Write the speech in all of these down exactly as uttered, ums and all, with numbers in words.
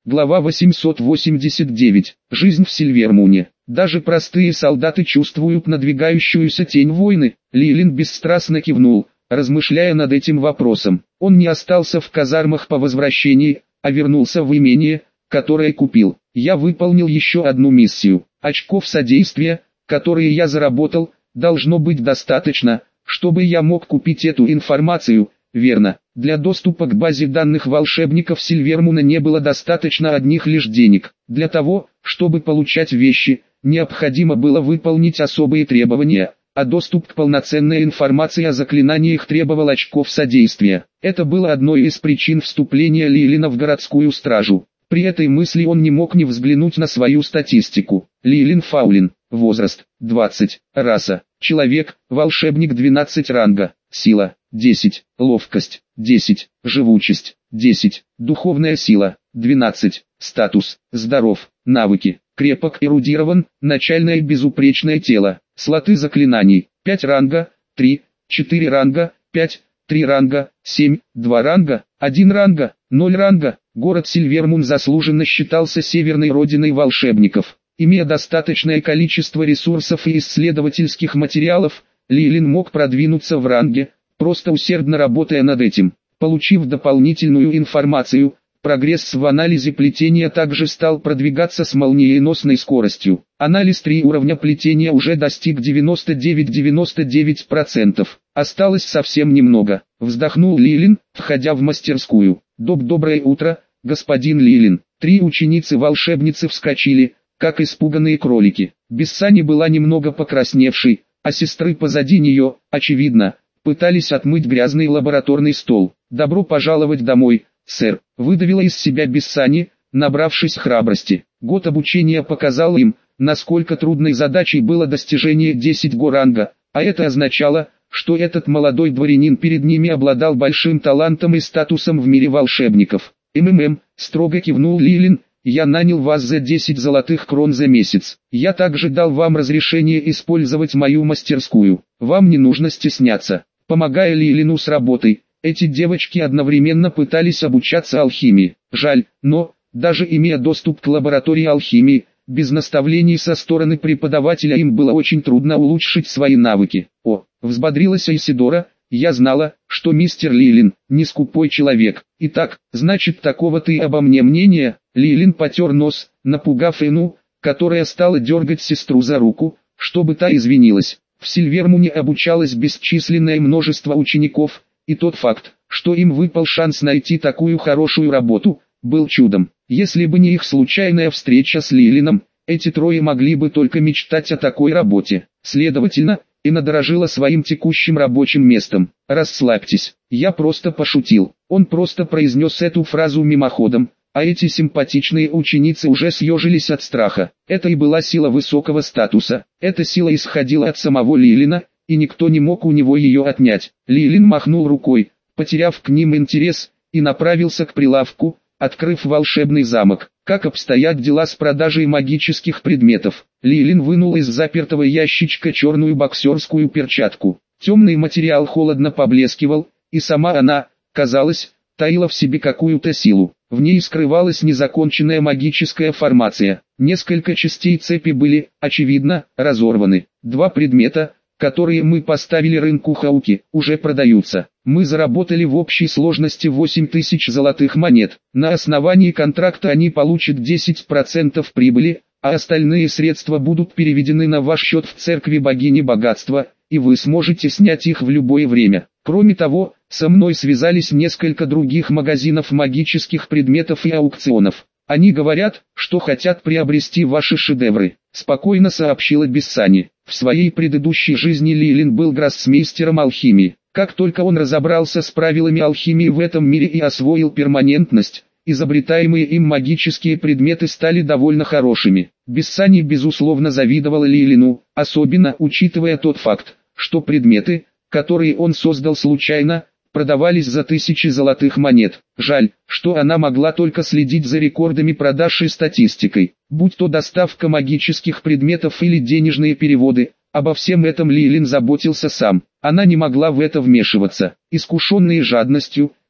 Глава восемьсот восемьдесят девять. Жизнь в Сильвермуне. Даже простые солдаты чувствуют надвигающуюся тень войны. Лилин бесстрастно кивнул, размышляя над этим вопросом. Он не остался в казармах по возвращении, а вернулся в имение, которое купил. Я выполнил еще одну миссию. Очков содействия, которые я заработал, должно быть достаточно, чтобы я мог купить эту информацию. Верно, для доступа к базе данных волшебников Сильвермуна не было достаточно одних лишь денег. Для того, чтобы получать вещи, необходимо было выполнить особые требования, а доступ к полноценной информации о заклинаниях требовал очков содействия. Это было одной из причин вступления Лилина в городскую стражу. При этой мысли он не мог не взглянуть на свою статистику. Лилин Фаулин. Возраст – двадцать. Раса – человек, волшебник двенадцать ранга. Сила – десять. Ловкость – десять. Живучесть – десять. Духовная сила – двенадцать. Статус – здоров. Навыки – крепок, эрудирован, начальное безупречное тело. Слоты заклинаний – пять ранга, три, четыре ранга, пять, три ранга, семь, два ранга, один ранга, ноль ранга. Город Сильвермун заслуженно считался северной родиной волшебников. Имея достаточное количество ресурсов и исследовательских материалов, Лилин мог продвинуться в ранге, просто усердно работая над этим. Получив дополнительную информацию, прогресс в анализе плетения также стал продвигаться с молниеносной скоростью. Анализ три уровня плетения уже достиг девяносто девять — девяносто девять процентов. Осталось совсем немного. Вздохнул Лилин, входя в мастерскую. Доб доброе утро, господин Лилин. Три ученицы-волшебницы вскочили, как испуганные кролики. Бессани была немного покрасневшей, а сестры позади нее, очевидно, пытались отмыть грязный лабораторный стол. «Добро пожаловать домой, сэр», — выдавила из себя Бессани, набравшись храбрости. Год обучения показал им, насколько трудной задачей было достижение десять го ранга, а это означало, что этот молодой дворянин перед ними обладал большим талантом и статусом в мире волшебников. «МММ», — строго кивнул Лилин, — «я нанял вас за десять золотых крон за месяц. Я также дал вам разрешение использовать мою мастерскую. Вам не нужно стесняться». Помогая Лилину с работой, эти девочки одновременно пытались обучаться алхимии. Жаль, но, даже имея доступ к лаборатории алхимии, без наставлений со стороны преподавателя им было очень трудно улучшить свои навыки. «О», — взбодрилась Айсидора, — «я знала, что мистер Лилин не скупой человек. Итак, значит, такого ты обо мне мнения?» Лилин потер нос, напугав Эну, которая стала дергать сестру за руку, чтобы та извинилась. В Сильвермуне обучалось бесчисленное множество учеников, и тот факт, что им выпал шанс найти такую хорошую работу, был чудом. Если бы не их случайная встреча с Лилином, эти трое могли бы только мечтать о такой работе. Следовательно, Эна дорожила своим текущим рабочим местом. «Расслабьтесь, я просто пошутил». Он просто произнес эту фразу мимоходом, а эти симпатичные ученицы уже съежились от страха. Это и была сила высокого статуса. Эта сила исходила от самого Лилина, и никто не мог у него ее отнять. Лилин махнул рукой, потеряв к ним интерес, и направился к прилавку, открыв волшебный замок. «Как обстоят дела с продажей магических предметов?» Лилин вынул из запертого ящичка черную боксерскую перчатку. Темный материал холодно поблескивал, и сама она, казалось, таила в себе какую-то силу. В ней скрывалась незаконченная магическая формация. Несколько частей цепи были, очевидно, разорваны. Два предмета, которые мы поставили рынку Хауки, уже продаются. Мы заработали в общей сложности восемь тысяч золотых монет. На основании контракта они получат десять процентов прибыли, а остальные средства будут переведены на ваш счет в церкви богини богатства, и вы сможете снять их в любое время. Кроме того, со мной связались несколько других магазинов магических предметов и аукционов. Они говорят, что хотят приобрести ваши шедевры», — спокойно сообщила Бессани. В своей предыдущей жизни Лилин был гроссмейстером алхимии. Как только он разобрался с правилами алхимии в этом мире и освоил перманентность, изобретаемые им магические предметы стали довольно хорошими. Бессани безусловно завидовала Лилину, особенно учитывая тот факт, что предметы, которые он создал случайно, продавались за тысячи золотых монет. Жаль, что она могла только следить за рекордами продаж и статистикой. Будь то доставка магических предметов или денежные переводы, обо всем этом Лилин заботился сам. Она не могла в это вмешиваться. Искушенные жадностью,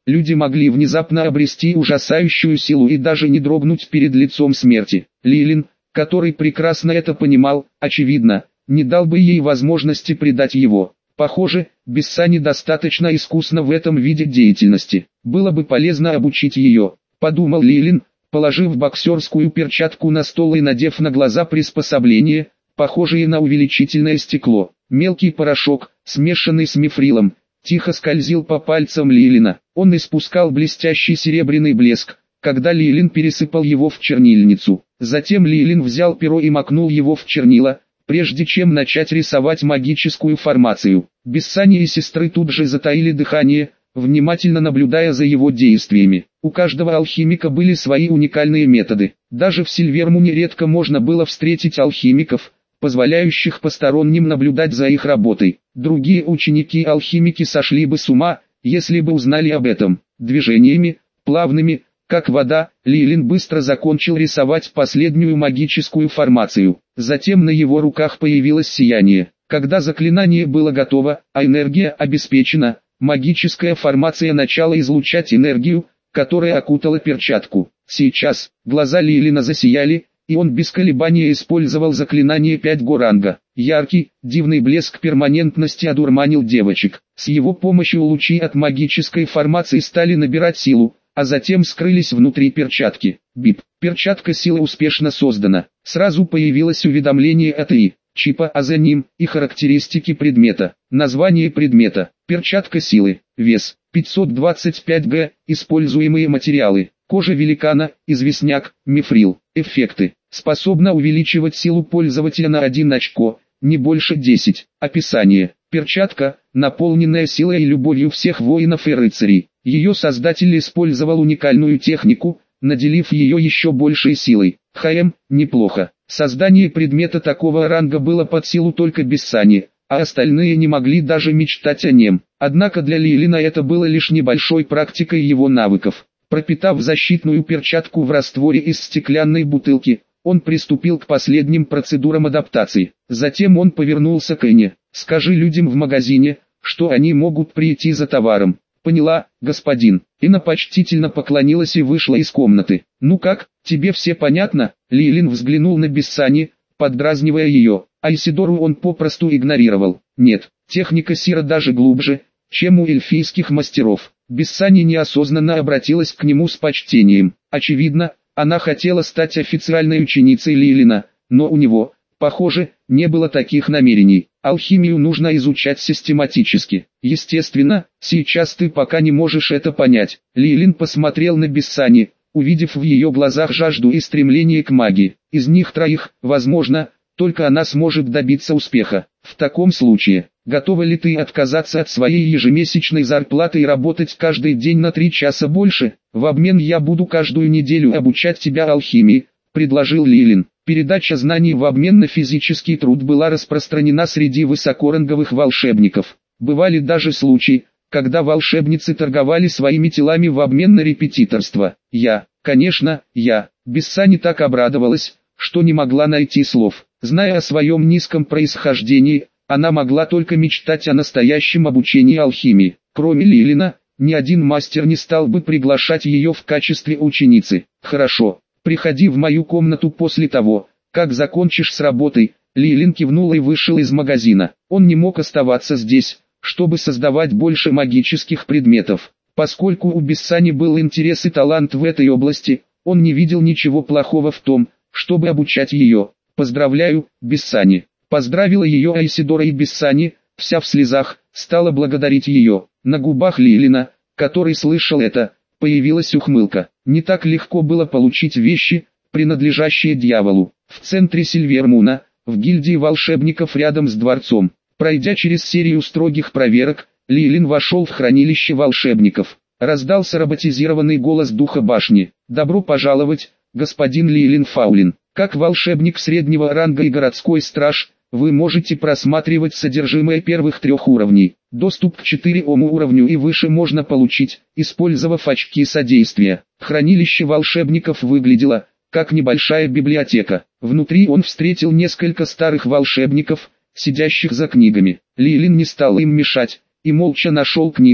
люди могли внезапно обрести ужасающую силу и даже не дрогнуть перед лицом смерти. Лилин, который прекрасно это понимал, очевидно, не дал бы ей возможности предать его. Похоже, Бессани достаточно искусна в этом виде деятельности. Было бы полезно обучить ее, подумал Лилин, положив боксерскую перчатку на стол и надев на глаза приспособление, похожее на увеличительное стекло. Мелкий порошок, смешанный с мифрилом, тихо скользил по пальцам Лилина. Он испускал блестящий серебряный блеск, когда Лилин пересыпал его в чернильницу. Затем Лилин взял перо и макнул его в чернила, прежде чем начать рисовать магическую формацию. Бессани и сестры тут же затаили дыхание, внимательно наблюдая за его действиями. У каждого алхимика были свои уникальные методы. Даже в Сильвермуне редко можно было встретить алхимиков, позволяющих посторонним наблюдать за их работой. Другие ученики-алхимики сошли бы с ума, если бы узнали об этом. Движениями, плавными, как вода, Лилин быстро закончил рисовать последнюю магическую формацию. Затем на его руках появилось сияние. Когда заклинание было готово, а энергия обеспечена, магическая формация начала излучать энергию, которая окутала перчатку. Сейчас, глаза Лилина засияли, и он без колебания использовал заклинание пять го-ранга. Яркий, дивный блеск перманентности одурманил девочек. С его помощью лучи от магической формации стали набирать силу, а затем скрылись внутри перчатки. Бип. Перчатка силы успешно создана. Сразу появилось уведомление от ИИ, чипа, а за ним и характеристики предмета. Название предмета. Перчатка силы. Вес. пятьсот двадцать пять грамм. Используемые материалы. Кожа великана, известняк, мифрил. Эффекты. Способна увеличивать силу пользователя на один очко, не больше десять. Описание. Перчатка, наполненная силой и любовью всех воинов и рыцарей. Ее создатель использовал уникальную технику, наделив ее еще большей силой. ХМ, неплохо. Создание предмета такого ранга было под силу только Бессани, а остальные не могли даже мечтать о нем. Однако для Лилина это было лишь небольшой практикой его навыков. Пропитав защитную перчатку в растворе из стеклянной бутылки, он приступил к последним процедурам адаптации. Затем он повернулся к Энне. «Скажи людям в магазине, что они могут прийти за товаром». «Поняла, господин». Инна почтительно поклонилась и вышла из комнаты. «Ну как, тебе все понятно?» Лилин взглянул на Бессани, поддразнивая ее. Айсидору он попросту игнорировал. «Нет, техника Сира даже глубже, чем у эльфийских мастеров». Бессани неосознанно обратилась к нему с почтением. Очевидно, она хотела стать официальной ученицей Лилина, но у него, похоже, не было таких намерений. Алхимию нужно изучать систематически. Естественно, сейчас ты пока не можешь это понять. Лилин посмотрел на Бессани, увидев в ее глазах жажду и стремление к магии. Из них троих, возможно, только она сможет добиться успеха. В таком случае, готова ли ты отказаться от своей ежемесячной зарплаты и работать каждый день на три часа больше? В обмен я буду каждую неделю обучать тебя алхимии, предложил Лилин. Передача знаний в обмен на физический труд была распространена среди высокоранговых волшебников. Бывали даже случаи, когда волшебницы торговали своими телами в обмен на репетиторство. Я, конечно, я. Бессани так обрадовалась, что не могла найти слов. Зная о своем низком происхождении, она могла только мечтать о настоящем обучении алхимии. Кроме Лилина, ни один мастер не стал бы приглашать ее в качестве ученицы. Хорошо. «Приходи в мою комнату после того, как закончишь с работой». Лилин кивнул и вышел из магазина. Он не мог оставаться здесь, чтобы создавать больше магических предметов. Поскольку у Бессани был интерес и талант в этой области, он не видел ничего плохого в том, чтобы обучать ее. «Поздравляю, Бессани». Поздравила ее Айсидора, и Бессани, вся в слезах, стала благодарить ее. На губах Лилина, который слышал это, появилась ухмылка. Не так легко было получить вещи, принадлежащие дьяволу. В центре Сильвермуна, в гильдии волшебников рядом с дворцом. Пройдя через серию строгих проверок, Лилин вошел в хранилище волшебников. Раздался роботизированный голос духа башни. «Добро пожаловать, господин Лилин Фаулин. Как волшебник среднего ранга и городской страж, вы можете просматривать содержимое первых трех уровней. Доступ к четырёму уровню и выше можно получить, использовав очки содействия». Хранилище волшебников выглядело, как небольшая библиотека. Внутри он встретил несколько старых волшебников, сидящих за книгами. Лилин не стал им мешать, и молча нашел книгу,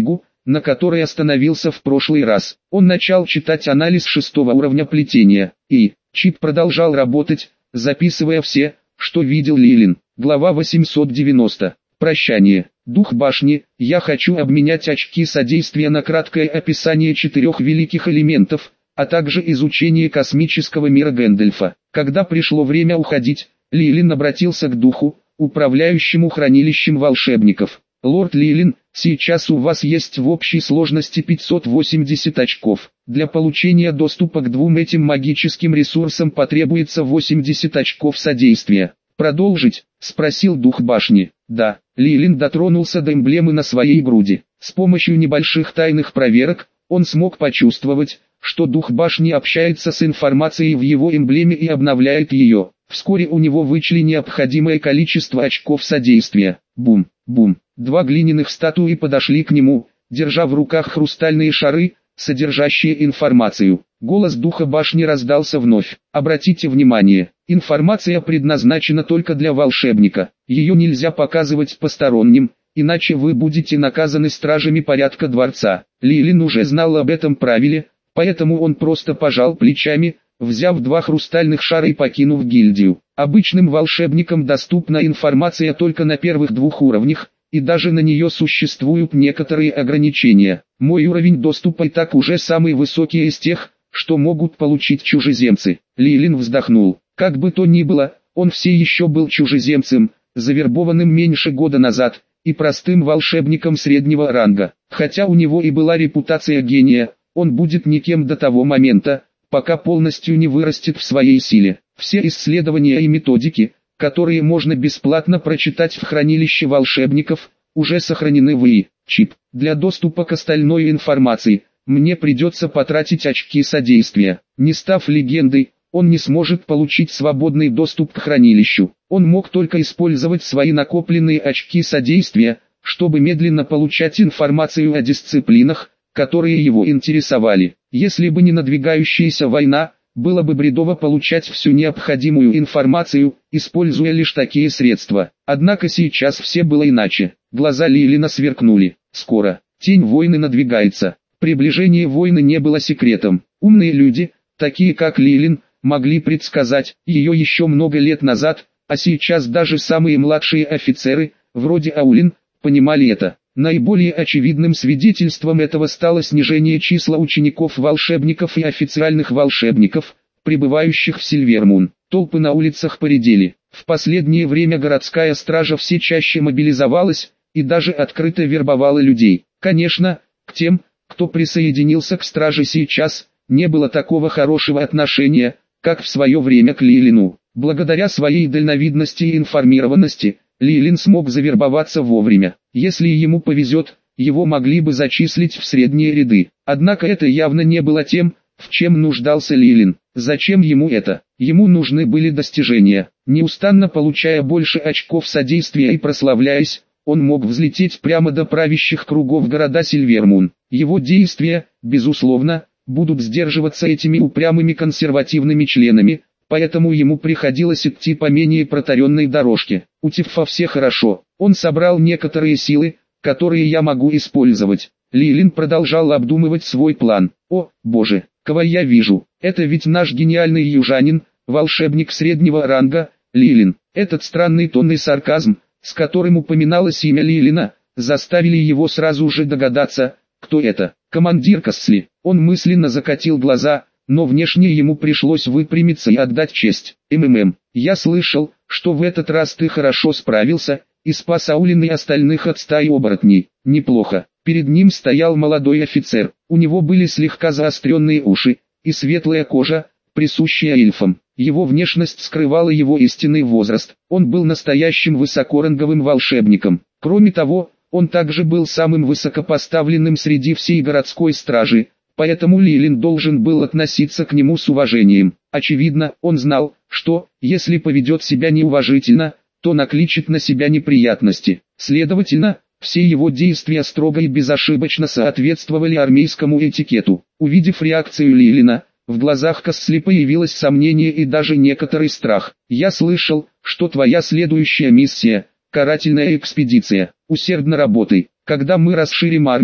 на которой остановился в прошлый раз. Он начал читать анализ шестого уровня плетения, и чип продолжал работать, записывая все, что видел Лилин. Глава восемьсот девяносто. Прощание. Дух башни. Я хочу обменять очки содействия на краткое описание четырех великих элементов, а также изучение космического мира Гэндальфа. Когда пришло время уходить, Лилин обратился к духу, управляющему хранилищем волшебников. «Лорд Лилин, сейчас у вас есть в общей сложности пятьсот восемьдесят очков. Для получения доступа к двум этим магическим ресурсам потребуется восемьдесят очков содействия. Продолжить?» — спросил дух башни. «Да». Лилин дотронулся до эмблемы на своей груди. С помощью небольших тайных проверок, он смог почувствовать, что дух башни общается с информацией в его эмблеме и обновляет ее. Вскоре у него вычли необходимое количество очков содействия. Бум, бум. Два глиняных статуи подошли к нему, держа в руках хрустальные шары, содержащие информацию. Голос духа башни раздался вновь. Обратите внимание, информация предназначена только для волшебника. Ее нельзя показывать посторонним, иначе вы будете наказаны стражами порядка дворца. Лилин уже знал об этом правиле, поэтому он просто пожал плечами, взяв два хрустальных шара и покинув гильдию. Обычным волшебникам доступна информация только на первых двух уровнях, и даже на нее существуют некоторые ограничения. Мой уровень доступа и так уже самый высокий из тех, что могут получить чужеземцы. Лилин вздохнул. Как бы то ни было, он все еще был чужеземцем, завербованным меньше года назад, и простым волшебником среднего ранга. Хотя у него и была репутация гения, он будет никем до того момента, пока полностью не вырастет в своей силе. Все исследования и методики, которые можно бесплатно прочитать в хранилище волшебников, уже сохранены в ИИ. Чип. Для доступа к остальной информации, мне придется потратить очки содействия. Не став легендой, он не сможет получить свободный доступ к хранилищу. Он мог только использовать свои накопленные очки содействия, чтобы медленно получать информацию о дисциплинах, которые его интересовали. Если бы не надвигающаяся война, было бы бредово получать всю необходимую информацию, используя лишь такие средства. Однако сейчас все было иначе. Глаза Лилина сверкнули. Скоро. Тень войны надвигается. Приближение войны не было секретом. Умные люди, такие как Лилин, могли предсказать ее еще много лет назад, а сейчас даже самые младшие офицеры, вроде Аулин, понимали это. Наиболее очевидным свидетельством этого стало снижение числа учеников-волшебников и официальных волшебников, прибывающих в Сильвермун. Толпы на улицах поредели. В последнее время городская стража все чаще мобилизовалась, и даже открыто вербовала людей. Конечно, к тем, кто присоединился к страже сейчас, не было такого хорошего отношения, как в свое время к Лилину. Благодаря своей дальновидности и информированности, Лилин смог завербоваться вовремя. Если ему повезет, его могли бы зачислить в средние ряды. Однако это явно не было тем, в чем нуждался Лилин. Зачем ему это? Ему нужны были достижения. Неустанно получая больше очков содействия и прославляясь, он мог взлететь прямо до правящих кругов города Сильвермун. Его действия, безусловно, будут сдерживаться этими упрямыми консервативными членами, поэтому ему приходилось идти по менее протаренной дорожке. У Тиффа все хорошо, он собрал некоторые силы, которые я могу использовать. Лилин продолжал обдумывать свой план. О, боже, кого я вижу, это ведь наш гениальный южанин, волшебник среднего ранга, Лилин. Этот странный тон и сарказм, с которым упоминалось имя Лилина, заставили его сразу же догадаться, кто это. Командир Кассли. Он мысленно закатил глаза, но внешне ему пришлось выпрямиться и отдать честь. МММ, я слышал, что в этот раз ты хорошо справился, и спас Аулин и остальных от стаи оборотней. Неплохо. Перед ним стоял молодой офицер. У него были слегка заостренные уши, и светлая кожа, присущая эльфам. Его внешность скрывала его истинный возраст. Он был настоящим высокоранговым волшебником. Кроме того, он также был самым высокопоставленным среди всей городской стражи, поэтому Лилин должен был относиться к нему с уважением. Очевидно, он знал, что, если поведет себя неуважительно, то накличет на себя неприятности. Следовательно, все его действия строго и безошибочно соответствовали армейскому этикету. Увидев реакцию Лилина, в глазах Кассли появилось сомнение и даже некоторый страх. «Я слышал, что твоя следующая миссия – карательная экспедиция. Усердно работай. Когда мы расширим армию,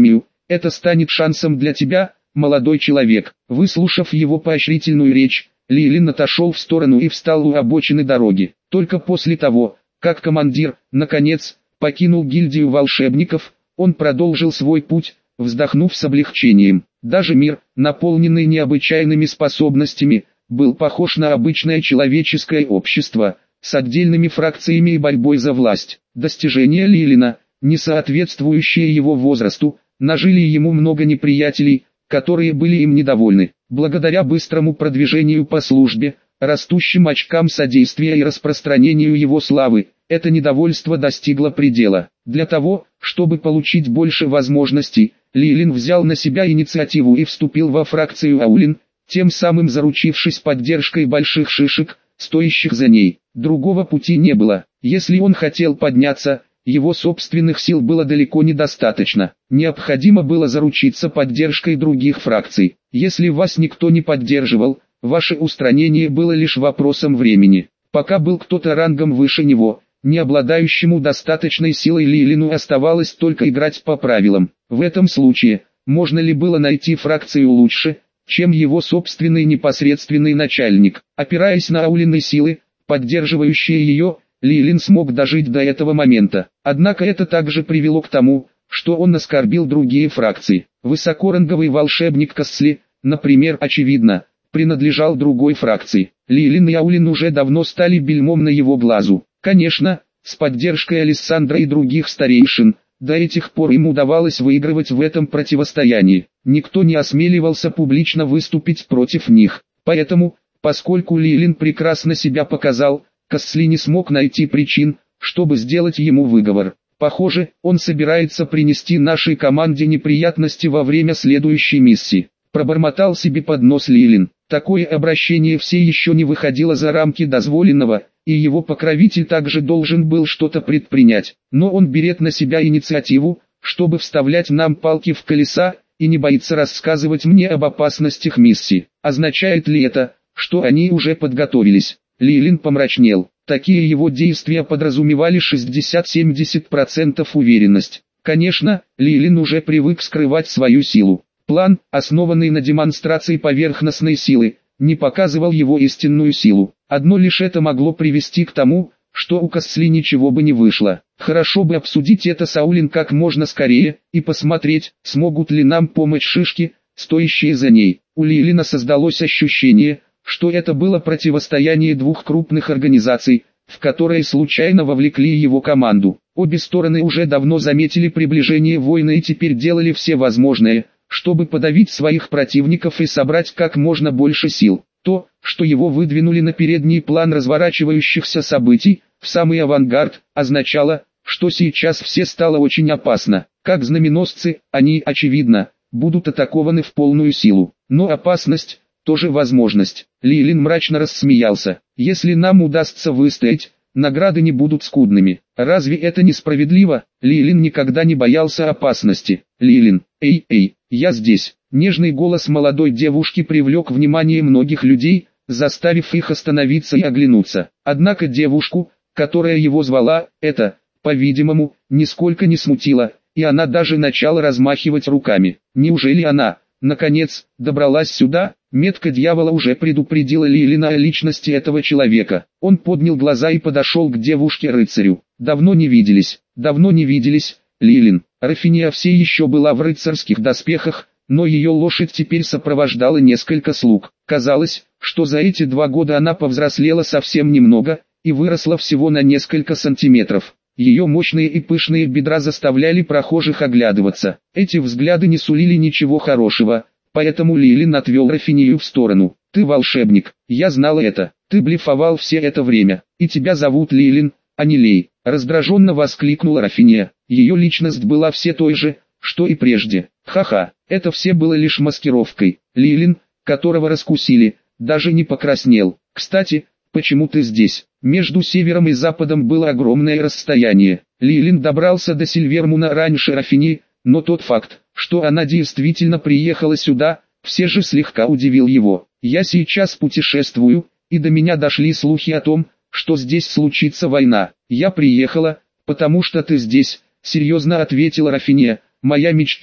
Это станет шансом для тебя, молодой человек». Выслушав его поощрительную речь, Лилин отошел в сторону и встал у обочины дороги. Только после того, как командир, наконец, покинул гильдию волшебников, он продолжил свой путь, вздохнув с облегчением. Даже мир, наполненный необычайными способностями, был похож на обычное человеческое общество, с отдельными фракциями и борьбой за власть. Достижения Лилина, не соответствующие его возрасту, нажили ему много неприятелей, которые были им недовольны. Благодаря быстрому продвижению по службе, растущим очкам содействия и распространению его славы, это недовольство достигло предела. Для того, чтобы получить больше возможностей, Лилин взял на себя инициативу и вступил во фракцию Аулин, тем самым заручившись поддержкой больших шишек, стоящих за ней. Другого пути не было. Если он хотел подняться, его собственных сил было далеко недостаточно. Необходимо было заручиться поддержкой других фракций. Если вас никто не поддерживал, ваше устранение было лишь вопросом времени. Пока был кто-то рангом выше него, не обладающему достаточной силой, Лилину оставалось только играть по правилам. В этом случае, можно ли было найти фракцию лучше, чем его собственный непосредственный начальник? Опираясь на Аулины силы, поддерживающие ее, Лилин смог дожить до этого момента. Однако это также привело к тому, что он оскорбил другие фракции. Высокоранговый волшебник Кассли, например, очевидно, принадлежал другой фракции. Лилин и Аулин уже давно стали бельмом на его глазу. Конечно, с поддержкой Алессандра и других старейшин, до этих пор им удавалось выигрывать в этом противостоянии. Никто не осмеливался публично выступить против них. Поэтому, поскольку Лилин прекрасно себя показал, Кассли не смог найти причин, чтобы сделать ему выговор. Похоже, он собирается принести нашей команде неприятности во время следующей миссии. Пробормотал себе под нос Лилин. Такое обращение все еще не выходило за рамки дозволенного, и его покровитель также должен был что-то предпринять. Но он берет на себя инициативу, чтобы вставлять нам палки в колеса, и не боится рассказывать мне об опасностях миссии. Означает ли это, что они уже подготовились? Лилин помрачнел. Такие его действия подразумевали шестьдесят-семьдесят процентов уверенность. Конечно, Лилин уже привык скрывать свою силу. План, основанный на демонстрации поверхностной силы, не показывал его истинную силу. Одно лишь это могло привести к тому, что у Кассли ничего бы не вышло. Хорошо бы обсудить это с Аулин как можно скорее, и посмотреть, смогут ли нам помочь шишки, стоящие за ней. У Лилина создалось ощущение, что это было противостояние двух крупных организаций, в которые случайно вовлекли его команду. Обе стороны уже давно заметили приближение войны и теперь делали все возможное, чтобы подавить своих противников и собрать как можно больше сил. То, что его выдвинули на передний план разворачивающихся событий, в самый авангард, означало, что сейчас все стало очень опасно. Как знаменосцы, они, очевидно, будут атакованы в полную силу. Но опасность – тоже возможность. Лилин мрачно рассмеялся. Если нам удастся выстоять, награды не будут скудными. Разве это несправедливо? Лилин никогда не боялся опасности. Лилин, эй, эй, я здесь. Нежный голос молодой девушки привлек внимание многих людей, заставив их остановиться и оглянуться. Однако девушку, которая его звала, это, по-видимому, нисколько не смутило, и она даже начала размахивать руками. Неужели она, наконец, добралась сюда? Метка дьявола уже предупредила Лилина о личности этого человека. Он поднял глаза и подошел к девушке-рыцарю. Давно не виделись, давно не виделись, Лилин. Рафиния все еще была в рыцарских доспехах, но ее лошадь теперь сопровождала несколько слуг. Казалось, что за эти два года она повзрослела совсем немного, и выросла всего на несколько сантиметров. Ее мощные и пышные бедра заставляли прохожих оглядываться. Эти взгляды не сулили ничего хорошего, поэтому Лилин отвел Рафинию в сторону. «Ты волшебник, я знала это, ты блефовал все это время, и тебя зовут Лилин, а не Лей», — раздраженно воскликнула Рафиния. Ее личность была все той же, что и прежде. Ха-ха, это все было лишь маскировкой. Лилин, которого раскусили, даже не покраснел. «Кстати, почему ты здесь?» Между севером и западом было огромное расстояние. Лилин добрался до Сильвермуна раньше Рафинии, но тот факт, что она действительно приехала сюда, все же слегка удивил его. «Я сейчас путешествую, и до меня дошли слухи о том, что здесь случится война. Я приехала, потому что ты здесь», — серьезно ответила Рафиния. «Моя мечта,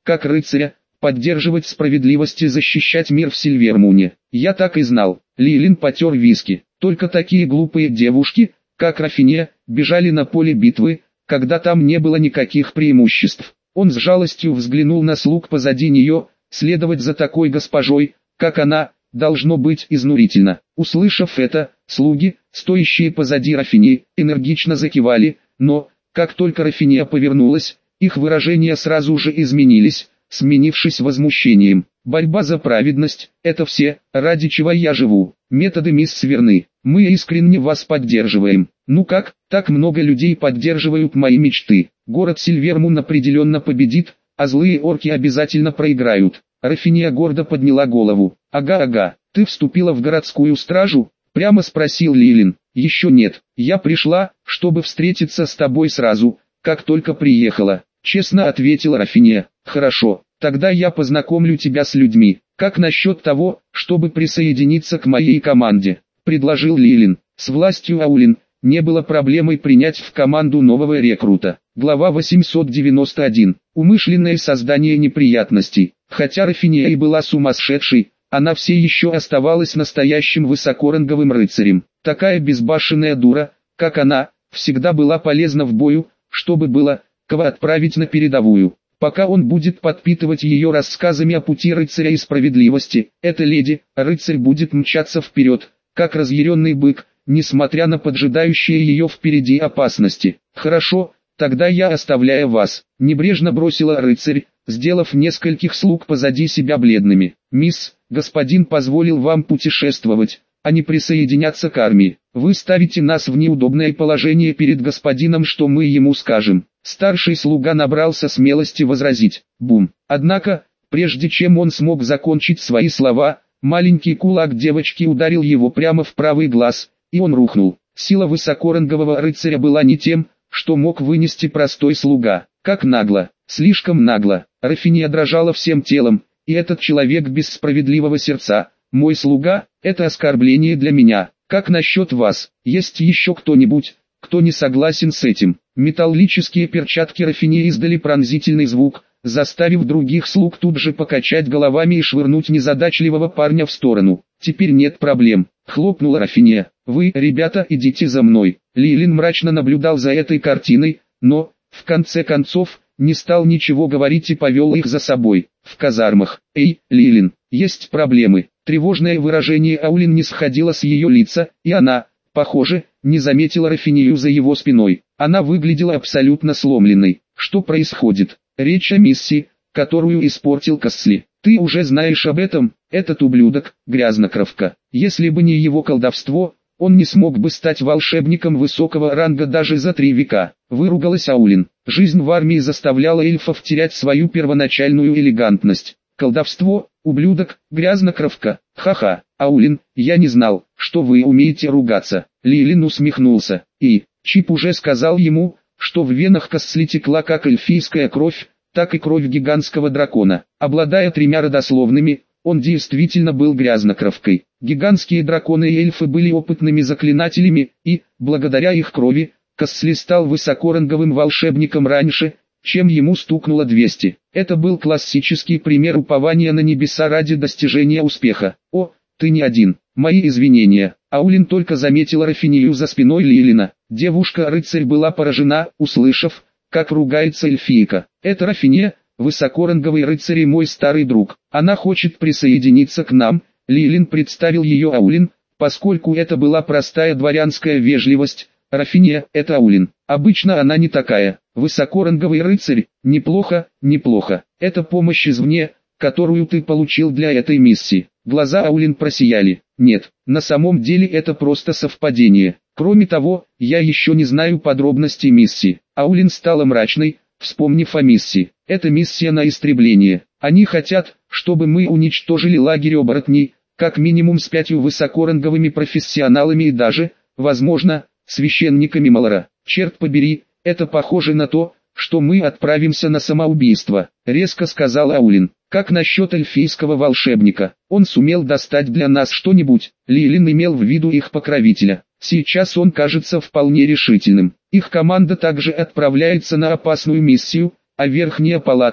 как рыцаря, поддерживать справедливость и защищать мир в Сильвермуне. Я так и знал. Лилин потер виски. Только такие глупые девушки, как Рафиния, бежали на поле битвы, когда там не было никаких преимуществ. Он с жалостью взглянул на слуг позади нее. Следовать за такой госпожой, как она, должно быть изнурительно. Услышав это, слуги, стоящие позади Рафинии, энергично закивали, но, как только Рафиния повернулась, их выражения сразу же изменились, сменившись возмущением. Борьба за праведность – это все, ради чего я живу. Методы мисс верны. Мы искренне вас поддерживаем. Ну как, так много людей поддерживают мои мечты. Город Сильвермун определенно победит, а злые орки обязательно проиграют. Рафиния гордо подняла голову. «Ага-ага, ты вступила в городскую стражу?» – прямо спросил Лилин. «Еще нет. Я пришла, чтобы встретиться с тобой сразу, как только приехала», – честно ответила Рафиния. «Хорошо, тогда я познакомлю тебя с людьми. Как насчет того, чтобы присоединиться к моей команде?» – предложил Лилин. С властью Аулин не было проблемой принять в команду нового рекрута. Глава восемьсот девяносто один. Умышленное создание неприятностей. Хотя Рафиния и была сумасшедшей, она все еще оставалась настоящим высокоранговым рыцарем. Такая безбашенная дура, как она, всегда была полезна в бою, чтобы было кого отправить на передовую. Пока он будет подпитывать ее рассказами о пути рыцаря и справедливости, эта леди, рыцарь будет мчаться вперед, как разъяренный бык, несмотря на поджидающие ее впереди опасности. «Хорошо, тогда я оставляю вас», — небрежно бросила рыцарь, сделав нескольких слуг позади себя бледными. «Мисс, господин позволил вам путешествовать, а не присоединяться к армии. Вы ставите нас в неудобное положение перед господином, что мы ему скажем». Старший слуга набрался смелости возразить. Бум. Однако, прежде чем он смог закончить свои слова, маленький кулак девочки ударил его прямо в правый глаз, и он рухнул. Сила высокорангового рыцаря была не тем, что мог вынести простой слуга. Как нагло, слишком нагло. Рафиния дрожала всем телом, и этот человек без справедливого сердца, мой слуга, это оскорбление для меня. Как насчет вас? Есть еще кто-нибудь, кто не согласен с этим? Металлические перчатки Рафинии издали пронзительный звук, заставив других слуг тут же покачать головами и швырнуть незадачливого парня в сторону. «Теперь нет проблем», — хлопнула Рафиния. «Вы, ребята, идите за мной». Лилин мрачно наблюдал за этой картиной, но, в конце концов, не стал ничего говорить и повел их за собой. В казармах. «Эй, Лилин, есть проблемы». Тревожное выражение Аулин не сходило с ее лица, и она, похоже, не заметила Рафинию за его спиной. Она выглядела абсолютно сломленной. «Что происходит?» «Речь о миссии, которую испортил Кассли. Ты уже знаешь об этом, этот ублюдок, грязнокровка. Если бы не его колдовство, он не смог бы стать волшебником высокого ранга даже за три века», — выругалась Аулин. Жизнь в армии заставляла эльфов терять свою первоначальную элегантность. «Колдовство, ублюдок, грязнокровка, ха-ха, Аулин, я не знал, что вы умеете ругаться». Лилин усмехнулся, и, Чип уже сказал ему, что в венах Кассли текла как эльфийская кровь, так и кровь гигантского дракона. Обладая тремя родословными, он действительно был грязнокровкой. Гигантские драконы и эльфы были опытными заклинателями, и, благодаря их крови, Кассли стал высокоранговым волшебником раньше, чем ему стукнуло двести. Это был классический пример упования на небеса ради достижения успеха. «О, ты не один, мои извинения». Аулин только заметила Рафинию за спиной Лилина. Девушка-рыцарь была поражена, услышав, как ругается эльфийка. «Это Рафиния, высокоранговый рыцарь и мой старый друг. Она хочет присоединиться к нам». Лилин представил ее Аулин, поскольку это была простая дворянская вежливость. Рафиния – это Аулин. Обычно она не такая. Высокоранговый рыцарь, неплохо, неплохо. Это помощь извне, которую ты получил для этой миссии. Глаза Аулин просияли. Нет, на самом деле это просто совпадение. Кроме того, я еще не знаю подробностей миссии. Аулин стала мрачной, вспомнив о миссии. Это миссия на истребление. Они хотят, чтобы мы уничтожили лагерь оборотней, как минимум с пятью высокоранговыми профессионалами и даже, возможно, священниками Малора. Черт побери, это похоже на то, что мы отправимся на самоубийство, резко сказал Аулин. Как насчет эльфийского волшебника? Он сумел достать для нас что-нибудь? Лилин имел в виду их покровителя. Сейчас он кажется вполне решительным. Их команда также отправляется на опасную миссию, а Верхняя Палата,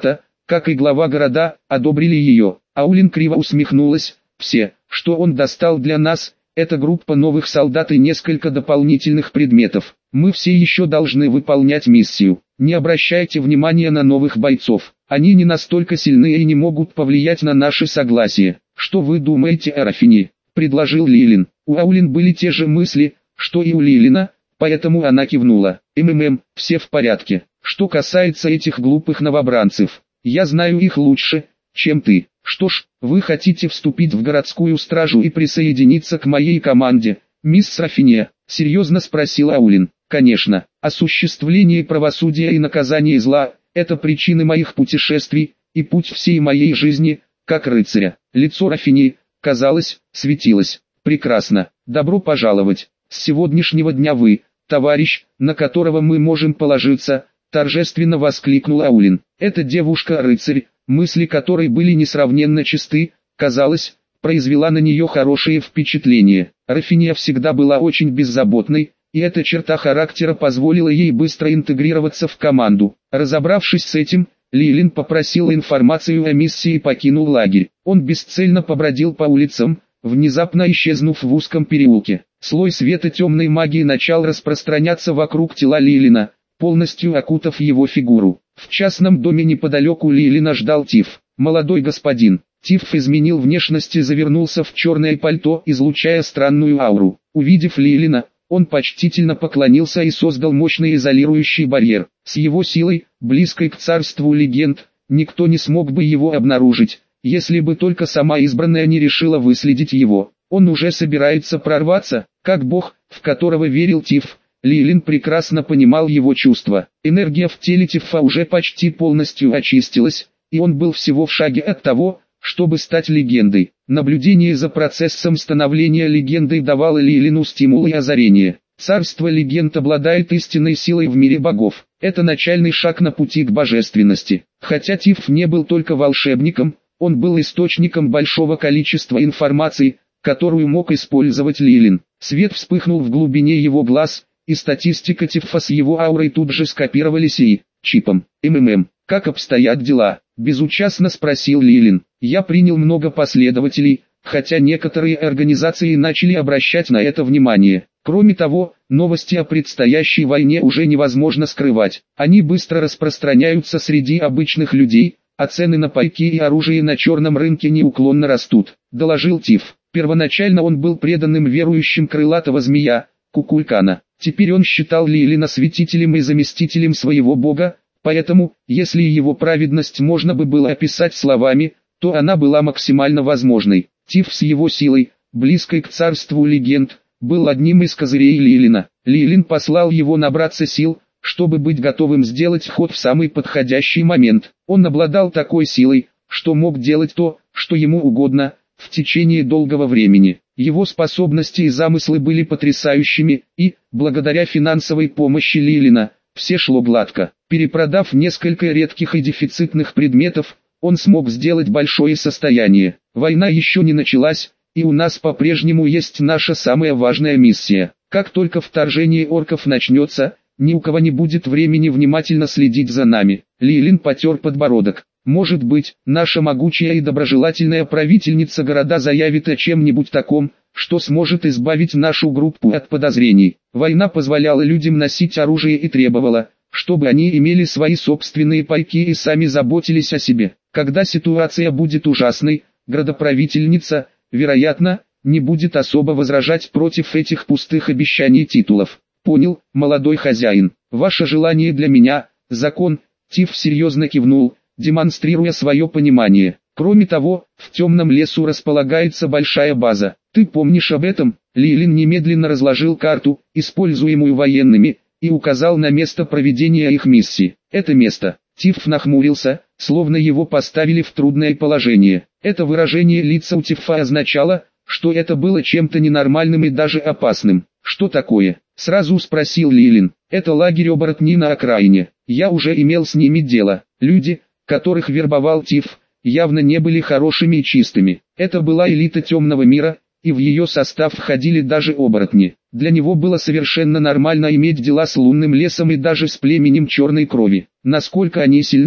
как и глава города, одобрили ее. Аулин криво усмехнулась. Все, что он достал для нас, это группа новых солдат и несколько дополнительных предметов. Мы все еще должны выполнять миссию. Не обращайте внимания на новых бойцов. Они не настолько сильны и не могут повлиять на наше согласие. Что вы думаете о Рафине? Предложил Лилин. У Аулин были те же мысли, что и у Лилина, поэтому она кивнула. МММ, все в порядке. Что касается этих глупых новобранцев, я знаю их лучше, чем ты. Что ж, вы хотите вступить в городскую стражу и присоединиться к моей команде, мисс Рафине? Серьезно спросил Аулин. Конечно, осуществление правосудия и наказание зла – это причины моих путешествий и путь всей моей жизни, как рыцаря. Лицо Рафини, казалось, светилось. Прекрасно, добро пожаловать. С сегодняшнего дня вы, товарищ, на которого мы можем положиться, торжественно воскликнул Аулин. Эта девушка-рыцарь, мысли которой были несравненно чисты, казалось, произвела на нее хорошее впечатление. Рафиния всегда была очень беззаботной, и эта черта характера позволила ей быстро интегрироваться в команду. Разобравшись с этим, Лилин попросил информацию о миссии и покинул лагерь. Он бесцельно побродил по улицам, внезапно исчезнув в узком переулке. Слой света темной магии начал распространяться вокруг тела Лилина, полностью окутав его фигуру. В частном доме неподалеку Лилина ждал Тиф. Молодой господин. Тиф изменил внешность и завернулся в черное пальто, излучая странную ауру. Увидев Лилина, он почтительно поклонился и создал мощный изолирующий барьер. С его силой, близкой к царству легенд, никто не смог бы его обнаружить, если бы только сама избранная не решила выследить его. Он уже собирается прорваться, как бог, в которого верил Тиф. Лилин прекрасно понимал его чувства. Энергия в теле Тифа уже почти полностью очистилась, и он был всего в шаге от того, чтобы стать легендой. Наблюдение за процессом становления легендой давало Лилину стимул и озарение. Царство легенд обладает истинной силой в мире богов. Это начальный шаг на пути к божественности. Хотя Тиф не был только волшебником, он был источником большого количества информации, которую мог использовать Лилин. Свет вспыхнул в глубине его глаз, и статистика Тифа с его аурой тут же скопировались и чипом. МММ, как обстоят дела? Безучастно спросил Лилин. Я принял много последователей, хотя некоторые организации начали обращать на это внимание. Кроме того, новости о предстоящей войне уже невозможно скрывать. Они быстро распространяются среди обычных людей, а цены на пайки и оружие на черном рынке неуклонно растут, доложил Тиф. Первоначально он был преданным верующим крылатого змея, Кукулькана. Теперь он считал Лилина святителем и заместителем своего бога, поэтому, если его праведность можно бы было описать словами, то она была максимально возможной. Тиф с его силой, близкой к царству легенд, был одним из козырей Лилина. Лилин послал его набраться сил, чтобы быть готовым сделать ход в самый подходящий момент. Он обладал такой силой, что мог делать то, что ему угодно, в течение долгого времени. Его способности и замыслы были потрясающими, и, благодаря финансовой помощи Лилина, все шло гладко. Перепродав несколько редких и дефицитных предметов, он смог сделать большое состояние. Война еще не началась, и у нас по-прежнему есть наша самая важная миссия. Как только вторжение орков начнется, ни у кого не будет времени внимательно следить за нами. Лилин потер подбородок. Может быть, наша могучая и доброжелательная правительница города заявит о чем-нибудь таком, что сможет избавить нашу группу от подозрений. Война позволяла людям носить оружие и требовала, чтобы они имели свои собственные пайки и сами заботились о себе. Когда ситуация будет ужасной, градоправительница, вероятно, не будет особо возражать против этих пустых обещаний титулов. Понял, молодой хозяин, ваше желание для меня – закон. Тиф серьезно кивнул, демонстрируя свое понимание. Кроме того, в темном лесу располагается большая база. Ты помнишь об этом? Лилин немедленно разложил карту, используемую военными, и указал на место проведения их миссии. Это место. Тиф нахмурился, словно его поставили в трудное положение. Это выражение лица у Тифа означало, что это было чем-то ненормальным и даже опасным. Что такое? Сразу спросил Лилин. Это лагерь оборотней на окраине. Я уже имел с ними дело. Люди, которых вербовал Тиф, явно не были хорошими и чистыми. Это была элита темного мира, и в ее состав входили даже оборотни. Для него было совершенно нормально иметь дела с лунным лесом и даже с племенем черной крови. Насколько они сильны,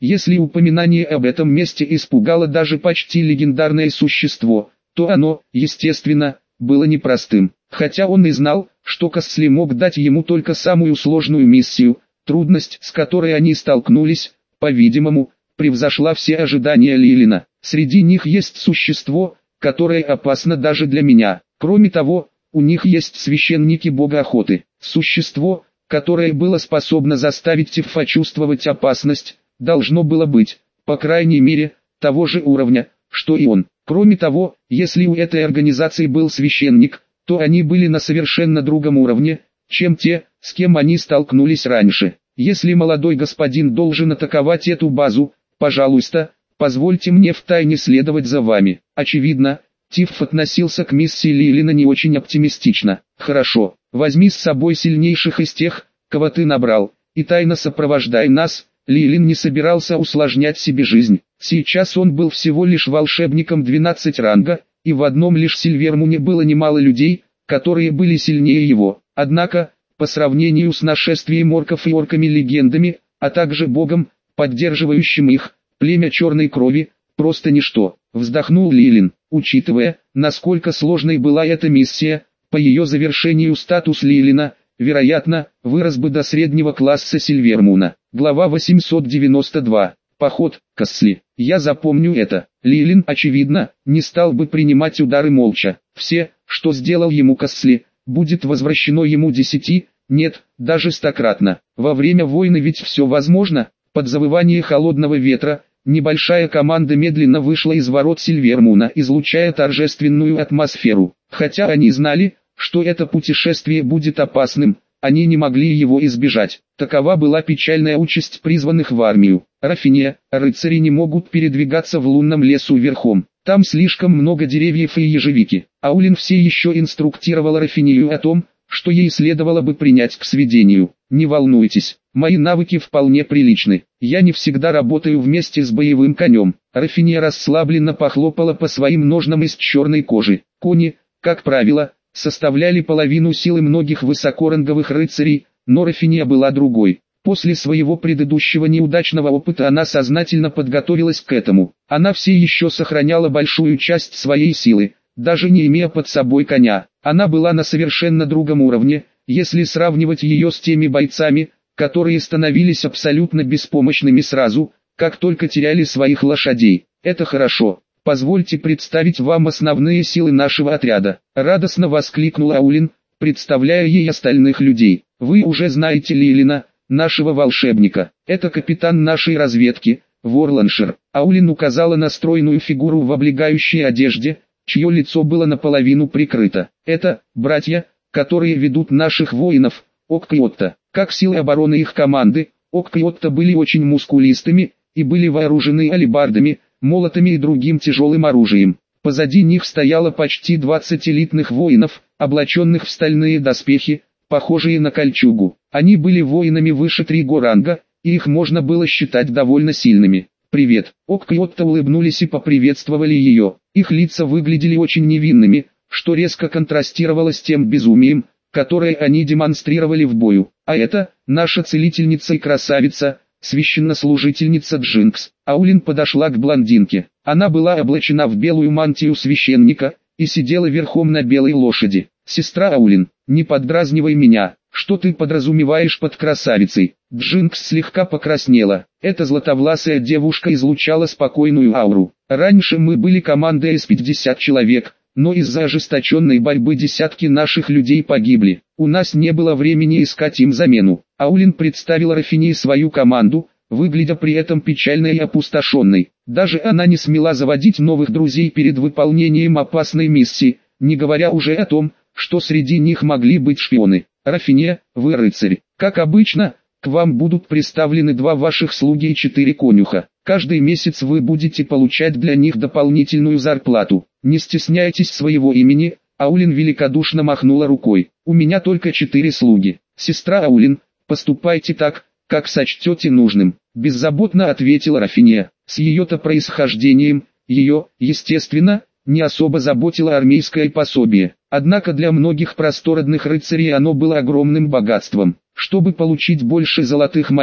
Если упоминание об этом месте испугало даже почти легендарное существо, то оно, естественно, было непростым. Хотя он и знал, что Кассли мог дать ему только самую сложную миссию, трудность, с которой они столкнулись, по-видимому, превзошла все ожидания Лилина. Среди них есть существо, которое опасно даже для меня. Кроме того, у них есть священники бога охоты. Существо, которое было способно заставить Тиффа чувствовать опасность, должно было быть, по крайней мере, того же уровня, что и он. Кроме того, если у этой организации был священник, то они были на совершенно другом уровне, чем те, с кем они столкнулись раньше. Если молодой господин должен атаковать эту базу, пожалуйста, позвольте мне втайне следовать за вами. Очевидно, Тифф относился к миссии Лилина не очень оптимистично. Хорошо, возьми с собой сильнейших из тех, кого ты набрал, и тайно сопровождай нас. Лилин не собирался усложнять себе жизнь. Сейчас он был всего лишь волшебником двенадцать ранга, и в одном лишь Сильвермуне было немало людей, которые были сильнее его. Однако, по сравнению с нашествием орков и орками-легендами, а также богом, поддерживающим их, племя черной крови, просто ничто. Вздохнул Лилин, учитывая, насколько сложной была эта миссия, по ее завершению статус Лилина, вероятно, вырос бы до среднего класса Сильвермуна. Глава восемьсот девяносто два. Поход, Кассли. Я запомню это. Лилин, очевидно, не стал бы принимать удары молча. Все, что сделал ему Кассли, будет возвращено ему десяти, нет, даже стократно. Во время войны ведь все возможно. Под завывание холодного ветра, небольшая команда медленно вышла из ворот Сильвермуна, излучая торжественную атмосферу. Хотя они знали, что это путешествие будет опасным, они не могли его избежать. Такова была печальная участь призванных в армию. Рафиния, рыцари не могут передвигаться в лунном лесу верхом. Там слишком много деревьев и ежевики. Аулин все еще инструктировал Рафинию о том, что ей следовало бы принять к сведению. Не волнуйтесь, мои навыки вполне приличны. Я не всегда работаю вместе с боевым конем. Рафиния расслабленно похлопала по своим ножнам из черной кожи. Кони, как правило, составляли половину силы многих высокоранговых рыцарей, но Рафиния была другой. После своего предыдущего неудачного опыта она сознательно подготовилась к этому. Она все еще сохраняла большую часть своей силы, даже не имея под собой коня. Она была на совершенно другом уровне, если сравнивать ее с теми бойцами, которые становились абсолютно беспомощными сразу, как только теряли своих лошадей. Это хорошо. Позвольте представить вам основные силы нашего отряда. Радостно воскликнул Аулин, представляя ей остальных людей. Вы уже знаете Лилина, нашего волшебника. Это капитан нашей разведки, Ворланшир. Аулин указала на стройную фигуру в облегающей одежде, чье лицо было наполовину прикрыто. Это братья, которые ведут наших воинов, Окк и Отто. Как силы обороны их команды, Окк и Отто были очень мускулистыми и были вооружены алебардами, молотами и другим тяжелым оружием. Позади них стояло почти двадцать элитных воинов, облаченных в стальные доспехи, похожие на кольчугу. Они были воинами выше триго ранга, и их можно было считать довольно сильными. «Привет!» Окк и Отто улыбнулись и поприветствовали ее. Их лица выглядели очень невинными, что резко контрастировало с тем безумием, которое они демонстрировали в бою. А это, наша целительница и красавица, священнослужительница Джинкс. Аулин подошла к блондинке. Она была облачена в белую мантию священника и сидела верхом на белой лошади. «Сестра Аулин, не поддразнивай меня. Что ты подразумеваешь под красавицей?» Джинкс слегка покраснела. Эта златовласая девушка излучала спокойную ауру. «Раньше мы были командой из пятидесяти человек, но из-за ожесточенной борьбы десятки наших людей погибли. У нас не было времени искать им замену». Аулин представила Рафинии свою команду, выглядя при этом печальной и опустошенной. Даже она не смела заводить новых друзей перед выполнением опасной миссии, не говоря уже о том, что среди них могли быть шпионы. «Рафиния, вы рыцарь. Как обычно, к вам будут представлены два ваших слуги и четыре конюха. Каждый месяц вы будете получать для них дополнительную зарплату. Не стесняйтесь своего имени». Аулин великодушно махнула рукой. «У меня только четыре слуги. Сестра Аулин, поступайте так, как сочтете нужным», — беззаботно ответила Рафиния. С ее-то происхождением, ее, естественно, не особо заботило армейское пособие. Однако для многих простородных рыцарей оно было огромным богатством. Чтобы получить больше золотых монет,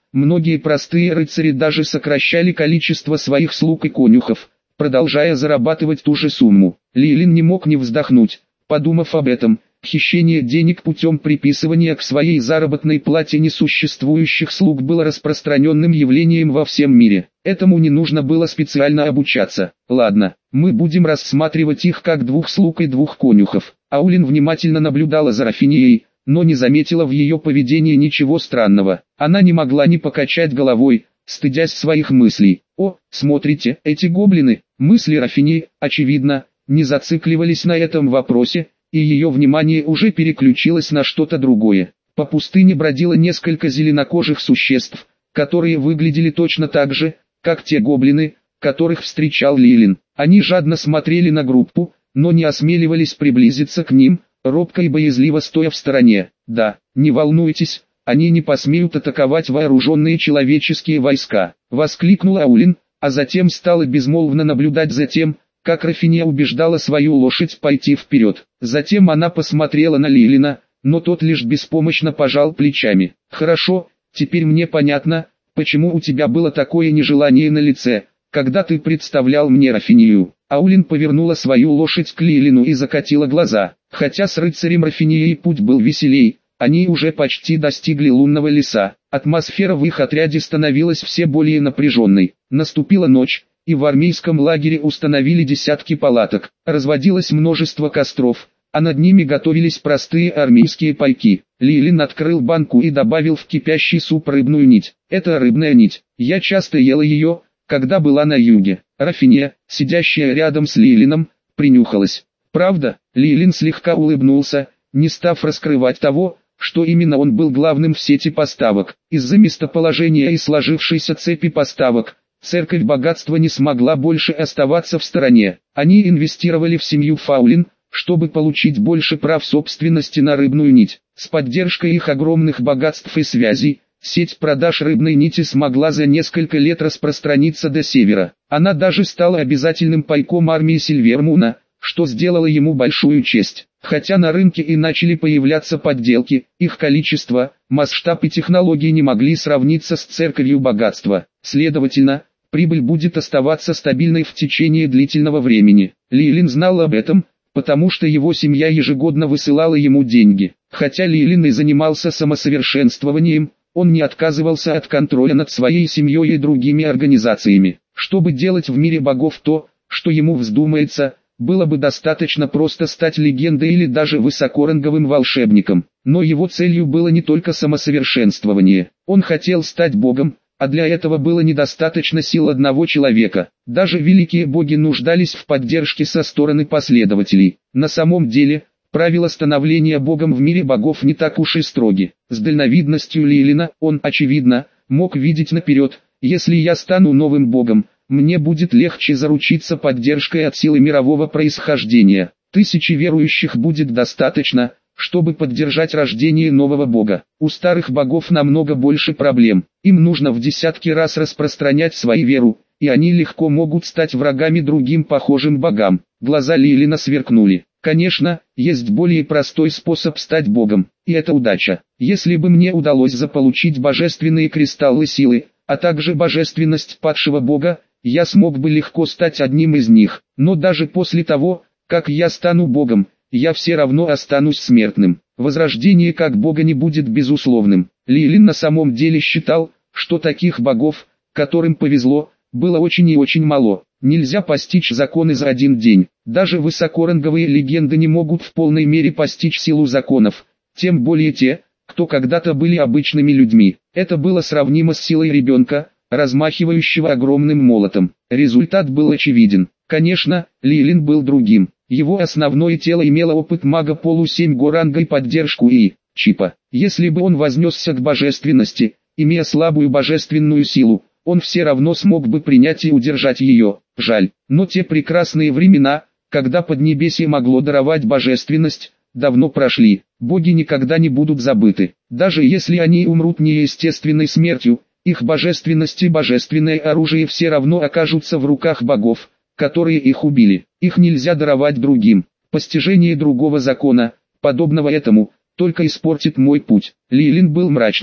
многие простые рыцари даже сокращали количество своих слуг и конюхов, продолжая зарабатывать ту же сумму. Лилин не мог не вздохнуть, подумав об этом. Хищение денег путем приписывания к своей заработной плате несуществующих слуг было распространенным явлением во всем мире. Этому не нужно было специально обучаться. Ладно, мы будем рассматривать их как двух слуг и двух конюхов. Аулин внимательно наблюдала за Рафинией, но не заметила в ее поведении ничего странного. Она не могла не покачать головой, стыдясь своих мыслей. «О, смотрите, эти гоблины!» Мысли Рафинии, очевидно, не зацикливались на этом вопросе, и ее внимание уже переключилось на что-то другое. По пустыне бродило несколько зеленокожих существ, которые выглядели точно так же, как те гоблины, которых встречал Лилин. Они жадно смотрели на группу, но не осмеливались приблизиться к ним, робко и боязливо стоя в стороне. «Да, не волнуйтесь, они не посмеют атаковать вооруженные человеческие войска», — воскликнул Аулин, а затем стала безмолвно наблюдать за тем, как Рафиния убеждала свою лошадь пойти вперед. Затем она посмотрела на Лилина, но тот лишь беспомощно пожал плечами. «Хорошо, теперь мне понятно, почему у тебя было такое нежелание на лице, когда ты представлял мне Рафинию». Аулин повернула свою лошадь к Лилину и закатила глаза. Хотя с рыцарем Рафинией путь был веселей, они уже почти достигли лунного леса. Атмосфера в их отряде становилась все более напряженной. Наступила ночь, и в армейском лагере установили десятки палаток, разводилось множество костров, а над ними готовились простые армейские пайки. Лилин открыл банку и добавил в кипящий суп рыбную нить. «Это рыбная нить, я часто ела ее, когда была на юге». Рафиния, сидящая рядом с Лилином, принюхалась. «Правда?» Лилин слегка улыбнулся, не став раскрывать того, что именно он был главным в сети поставок. Из-за местоположения и сложившейся цепи поставок, Церковь Богатства не смогла больше оставаться в стороне. Они инвестировали в семью Фаулин, чтобы получить больше прав собственности на рыбную нить. С поддержкой их огромных богатств и связей, сеть продаж рыбной нити смогла за несколько лет распространиться до севера. Она даже стала обязательным пайком армии Сильвермуна, что сделало ему большую честь. Хотя на рынке и начали появляться подделки, их количество, масштаб и технологии не могли сравниться с Церковью Богатства. Следовательно, прибыль будет оставаться стабильной в течение длительного времени. Лилин знал об этом, потому что его семья ежегодно высылала ему деньги. Хотя Лилин и занимался самосовершенствованием, он не отказывался от контроля над своей семьей и другими организациями. Чтобы делать в мире богов то, что ему вздумается, было бы достаточно просто стать легендой или даже высокоранговым волшебником. Но его целью было не только самосовершенствование. Он хотел стать богом, а для этого было недостаточно сил одного человека. Даже великие боги нуждались в поддержке со стороны последователей. На самом деле, правила становления богом в мире богов не так уж и строги. С дальновидностью Лилина он, очевидно, мог видеть наперед: если я стану новым богом, мне будет легче заручиться поддержкой от силы мирового происхождения. Тысячи верующих будет достаточно, чтобы поддержать рождение нового бога. У старых богов намного больше проблем. Им нужно в десятки раз распространять свою веру, и они легко могут стать врагами другим похожим богам. Глаза Лилина сверкнули. Конечно, есть более простой способ стать богом, и это удача. Если бы мне удалось заполучить божественные кристаллы силы, а также божественность падшего бога, я смог бы легко стать одним из них. Но даже после того, как я стану богом, я все равно останусь смертным. Возрождение как бога не будет безусловным. Лилин на самом деле считал, что таких богов, которым повезло, было очень и очень мало. Нельзя постичь законы за один день. Даже высокоранговые легенды не могут в полной мере постичь силу законов, тем более те, кто когда-то были обычными людьми. Это было сравнимо с силой ребенка, размахивающего огромным молотом. Результат был очевиден. Конечно, Лилин был другим. Его основное тело имело опыт мага полу семь ранга и поддержку И, чипа. Если бы он вознесся к божественности, имея слабую божественную силу, он все равно смог бы принять и удержать ее. Жаль, но те прекрасные времена, когда Поднебесье могло даровать божественность, давно прошли. Боги никогда не будут забыты. Даже если они умрут неестественной смертью, их божественность и божественное оружие все равно окажутся в руках богов, которые их убили. Их нельзя даровать другим. Постижение другого закона, подобного этому, только испортит мой путь. Лилин был мрачным,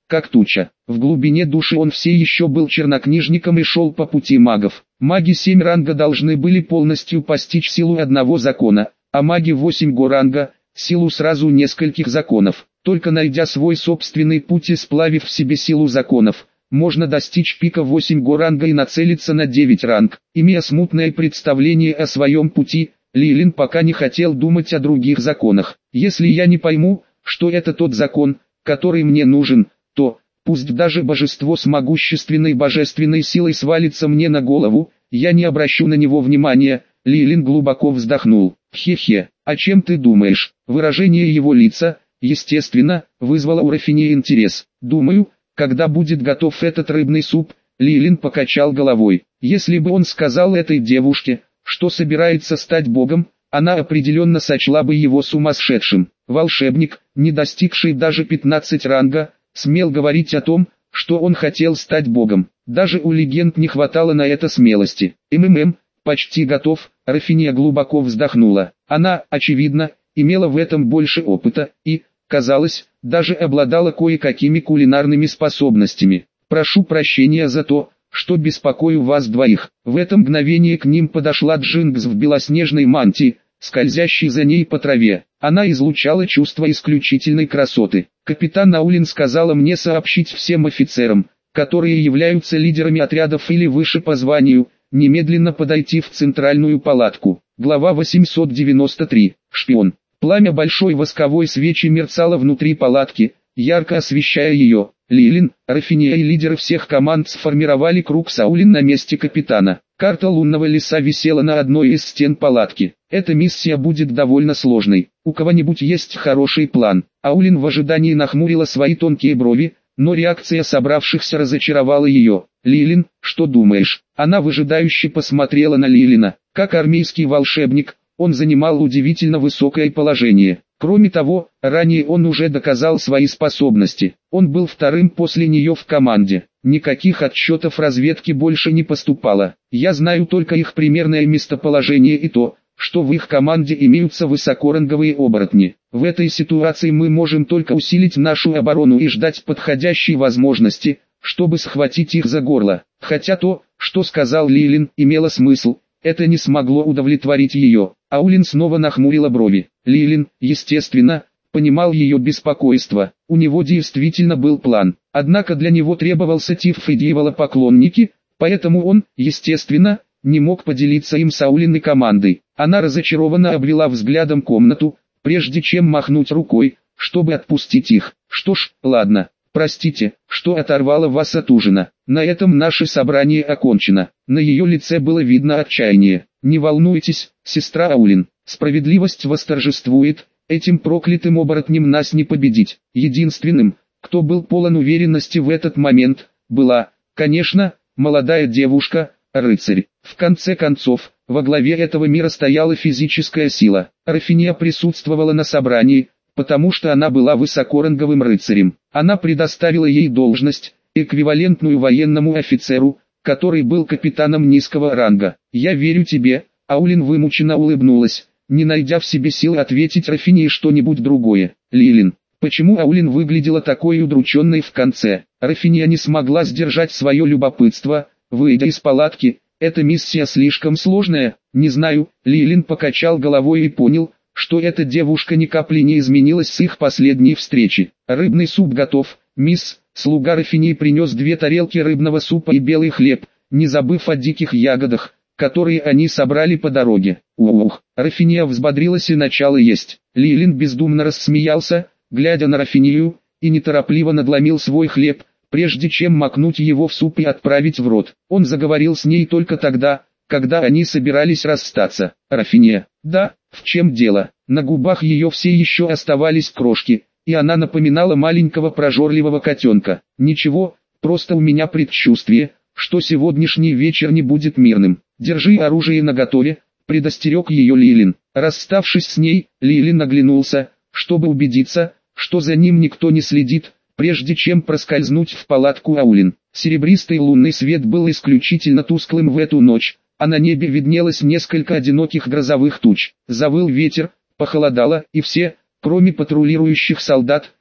как туча. В глубине души он все еще был чернокнижником и шел по пути магов. Маги семь ранга должны были полностью постичь силу одного закона, а маги восемь го ранга – силу сразу нескольких законов. Только найдя свой собственный путь и сплавив в себе силу законов, можно достичь пика восемь го ранга и нацелиться на девять ранг. Имея смутное представление о своем пути, Ли Лин пока не хотел думать о других законах. Если я не пойму, что это тот закон, который мне нужен, то, пусть даже божество с могущественной божественной силой свалится мне на голову, я не обращу на него внимания. Ли Лин глубоко вздохнул. Хе-хе, о чем ты думаешь? Выражение его лица, естественно, вызвало у Рафини интерес. Думаю, когда будет готов этот рыбный суп, Ли Лин покачал головой. Если бы он сказал этой девушке, что собирается стать богом, она определенно сочла бы его сумасшедшим. Волшебник, не достигший даже пятнадцати ранга, смел говорить о том, что он хотел стать богом. Даже у легенд не хватало на это смелости. МММ, почти готов, Рафиния глубоко вздохнула. Она, очевидно, имела в этом больше опыта и, казалось, даже обладала кое-какими кулинарными способностями. Прошу прощения за то, что беспокою вас двоих. В это мгновение к ним подошла Джингс в белоснежной мантии, скользящей за ней по траве. Она излучала чувство исключительной красоты. Капитан Аулин сказала мне сообщить всем офицерам, которые являются лидерами отрядов или выше по званию, немедленно подойти в центральную палатку. Глава восемьсот девяносто три. Шпион. Пламя большой восковой свечи мерцало внутри палатки, ярко освещая ее. Ли Лин, Рафиния и лидеры всех команд сформировали круг Саулин на месте капитана. Карта лунного леса висела на одной из стен палатки. Эта миссия будет довольно сложной. У кого-нибудь есть хороший план? Аулин в ожидании нахмурила свои тонкие брови, но реакция собравшихся разочаровала ее. Лилин, что думаешь? Она выжидающе посмотрела на Лилина. Как армейский волшебник, он занимал удивительно высокое положение. Кроме того, ранее он уже доказал свои способности. Он был вторым после нее в команде. Никаких отчетов разведки больше не поступало. Я знаю только их примерное местоположение и то, что в их команде имеются высокоранговые оборотни. В этой ситуации мы можем только усилить нашу оборону и ждать подходящей возможности, чтобы схватить их за горло. Хотя то, что сказал Лилин, имело смысл, это не смогло удовлетворить ее. Аулин снова нахмурила брови. Лилин, естественно, понимал ее беспокойство. У него действительно был план. Однако для него требовался Тиф и дьяволопоклонники, поэтому он, естественно, не мог поделиться им с Аулин и командой. Она разочарованно обвела взглядом комнату, прежде чем махнуть рукой, чтобы отпустить их. Что ж, ладно. Простите, что оторвало вас от ужина. На этом наше собрание окончено. На ее лице было видно отчаяние. Не волнуйтесь, сестра Аулин. Справедливость восторжествует. Этим проклятым оборотнем нас не победить. Единственным, кто был полон уверенности в этот момент, была, конечно, молодая девушка, рыцарь. В конце концов, во главе этого мира стояла физическая сила. Рафиния присутствовала на собрании, потому что она была высокоранговым рыцарем. Она предоставила ей должность, эквивалентную военному офицеру, который был капитаном низкого ранга. «Я верю тебе», — Аулин вымученно улыбнулась, не найдя в себе сил ответить Рафинии что-нибудь другое. «Лилин, почему Аулин выглядела такой удрученной в конце?» Рафиния не смогла сдержать свое любопытство, выйдя из палатки. «Эта миссия слишком сложная, не знаю». Лилин покачал головой и понял, что эта девушка ни капли не изменилась с их последней встречи. «Рыбный суп готов, мисс». Слуга Рафинии принес две тарелки рыбного супа и белый хлеб, не забыв о диких ягодах, которые они собрали по дороге. Ух, Рафиния взбодрилась и начала есть. Лилин бездумно рассмеялся, глядя на Рафинию, и неторопливо надломил свой хлеб, прежде чем макнуть его в суп и отправить в рот. Он заговорил с ней только тогда, когда они собирались расстаться. «Рафиния, да, в чем дело?» На губах ее все еще оставались крошки, и она напоминала маленького прожорливого котенка. «Ничего, просто у меня предчувствие, что сегодняшний вечер не будет мирным. Держи оружие наготове», — предостерег ее Лилин. Расставшись с ней, Лилин оглянулся, чтобы убедиться, что за ним никто не следит, прежде чем проскользнуть в палатку Аулин. Серебристый лунный свет был исключительно тусклым в эту ночь, а на небе виднелось несколько одиноких грозовых туч. Завыл ветер, похолодало, и все, кроме патрулирующих солдат,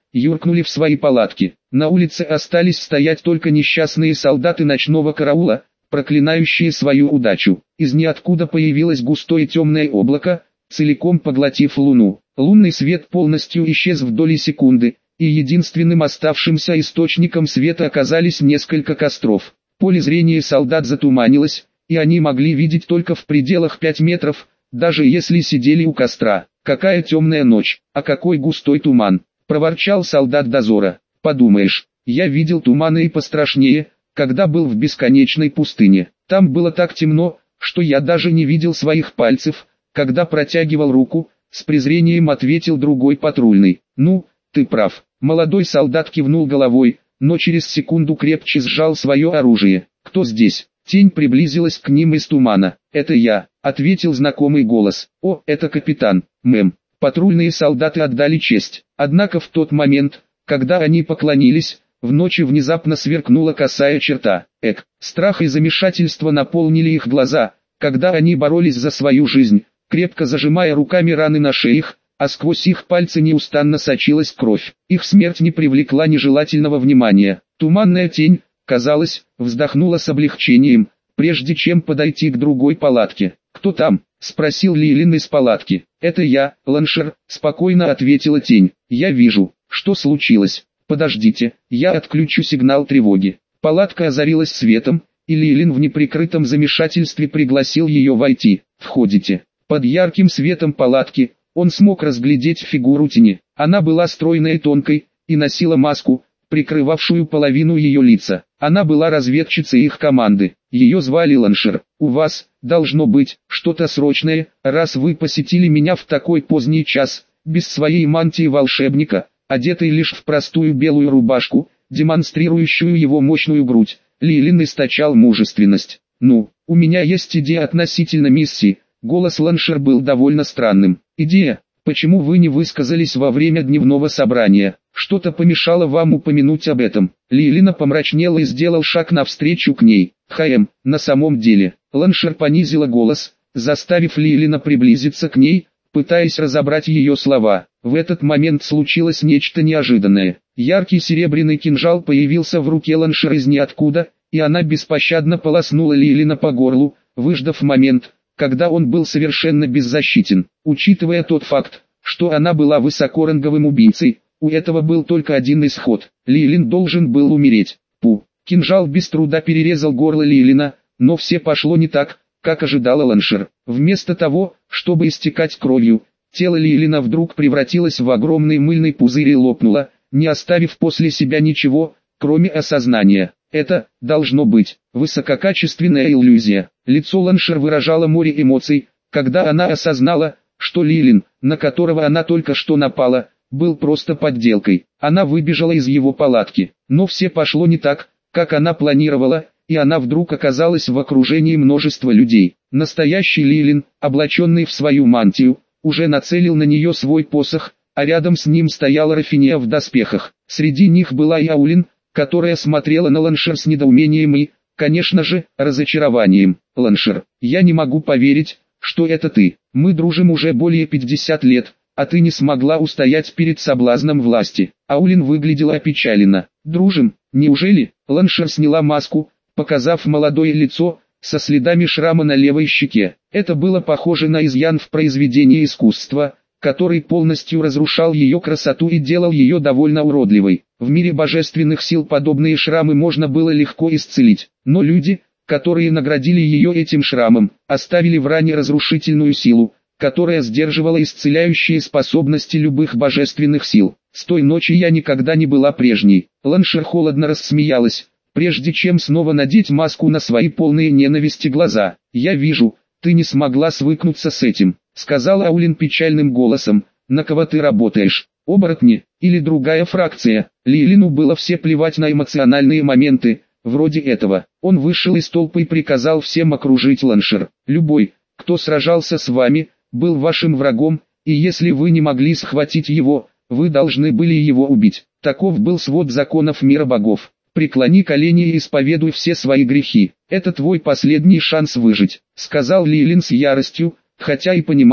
юркнули в свои палатки. На улице остались стоять только несчастные солдаты ночного караула, проклинающие свою удачу. Из ниоткуда появилось густое темное облако, целиком поглотив луну. Лунный свет полностью исчез в доли секунды, и единственным оставшимся источником света оказались несколько костров. Поле зрения солдат затуманилось, и они могли видеть только в пределах пяти метров, даже если сидели у костра. «Какая темная ночь, а какой густой туман!» – проворчал солдат дозора. «Подумаешь, я видел туманы и пострашнее, когда был в бесконечной пустыне. Там было так темно, что я даже не видел своих пальцев, когда протягивал руку», – с презрением ответил другой патрульный. «Ну, ты прав». Молодой солдат кивнул головой, но через секунду крепче сжал свое оружие. «Кто здесь?» Тень приблизилась к ним из тумана. «Это я», — ответил знакомый голос. «О, это капитан, мэм». Патрульные солдаты отдали честь. Однако в тот момент, когда они поклонились, в ночи внезапно сверкнула косая черта. Эк, страх и замешательство наполнили их глаза, когда они боролись за свою жизнь, крепко зажимая руками раны на шеях, а сквозь их пальцы неустанно сочилась кровь. Их смерть не привлекла нежелательного внимания. Туманная тень, казалось, вздохнула с облегчением, прежде чем подойти к другой палатке. «Кто там?» – спросил Лилин из палатки. «Это я, Ланшер», – спокойно ответила тень. «Я вижу, что случилось. Подождите, я отключу сигнал тревоги». Палатка озарилась светом, и Лилин в неприкрытом замешательстве пригласил ее войти. «Входите». Под ярким светом палатки он смог разглядеть фигуру тени. Она была стройной и тонкой, и носила маску, прикрывавшую половину ее лица. Она была разведчицей их команды. Ее звали Ланшер. «У вас, должно быть, что-то срочное, раз вы посетили меня в такой поздний час, без своей мантии волшебника, одетый лишь в простую белую рубашку, демонстрирующую его мощную грудь». Лилин источал мужественность. «Ну, у меня есть идея относительно миссии». Голос Ланшер был довольно странным. «Идея? Почему вы не высказались во время дневного собрания? Что-то помешало вам упомянуть об этом?» Лилина помрачнела и сделал шаг навстречу к ней. «Хм, на самом деле». Ланшер понизила голос, заставив Лилина приблизиться к ней, пытаясь разобрать ее слова. В этот момент случилось нечто неожиданное. Яркий серебряный кинжал появился в руке Ланшер из ниоткуда, и она беспощадно полоснула Лилина по горлу, выждав момент, когда он был совершенно беззащитен. Учитывая тот факт, что она была высокоранговым убийцей, у этого был только один исход. Лилин должен был умереть. Пу. Кинжал без труда перерезал горло Лилина, но все пошло не так, как ожидала Ланшер. Вместо того, чтобы истекать кровью, тело Лилина вдруг превратилось в огромный мыльный пузырь и лопнуло, не оставив после себя ничего, кроме осознания. Это, должно быть, высококачественная иллюзия. Лицо Ланшер выражало море эмоций, когда она осознала, что Лилин, на которого она только что напала, был просто подделкой. Она выбежала из его палатки, но все пошло не так, как она планировала, и она вдруг оказалась в окружении множества людей. Настоящий Лилин, облаченный в свою мантию, уже нацелил на нее свой посох, а рядом с ним стояла Рафиния в доспехах. Среди них была и Аулин, которая смотрела на Ланшер с недоумением и, конечно же, разочарованием. «Ланшер, я не могу поверить, что это ты. Мы дружим уже более пятидесяти лет, а ты не смогла устоять перед соблазном власти». Аулин выглядела опечаленно. «Дружим? Неужели?» Ланшер сняла маску, показав молодое лицо, со следами шрама на левой щеке. Это было похоже на изъян в произведении искусства, который полностью разрушал ее красоту и делал ее довольно уродливой. В мире божественных сил подобные шрамы можно было легко исцелить, но люди, которые наградили ее этим шрамом, оставили в ране разрушительную силу, которая сдерживала исцеляющие способности любых божественных сил. С той ночи я никогда не была прежней. Ланшер холодно рассмеялась, прежде чем снова надеть маску на свои полные ненависти глаза. «Я вижу, ты не смогла свыкнуться с этим», — сказала Аулин печальным голосом. «На кого ты работаешь? Оборотни или другая фракция?» Лилину было все плевать на эмоциональные моменты, вроде этого. Он вышел из толпы и приказал всем окружить Ланшер. «Любой, кто сражался с вами, был вашим врагом, и если вы не могли схватить его, вы должны были его убить». Таков был свод законов мира богов. «Преклони колени и исповедуй все свои грехи. Это твой последний шанс выжить», — сказал Лилин с яростью, хотя и понимал,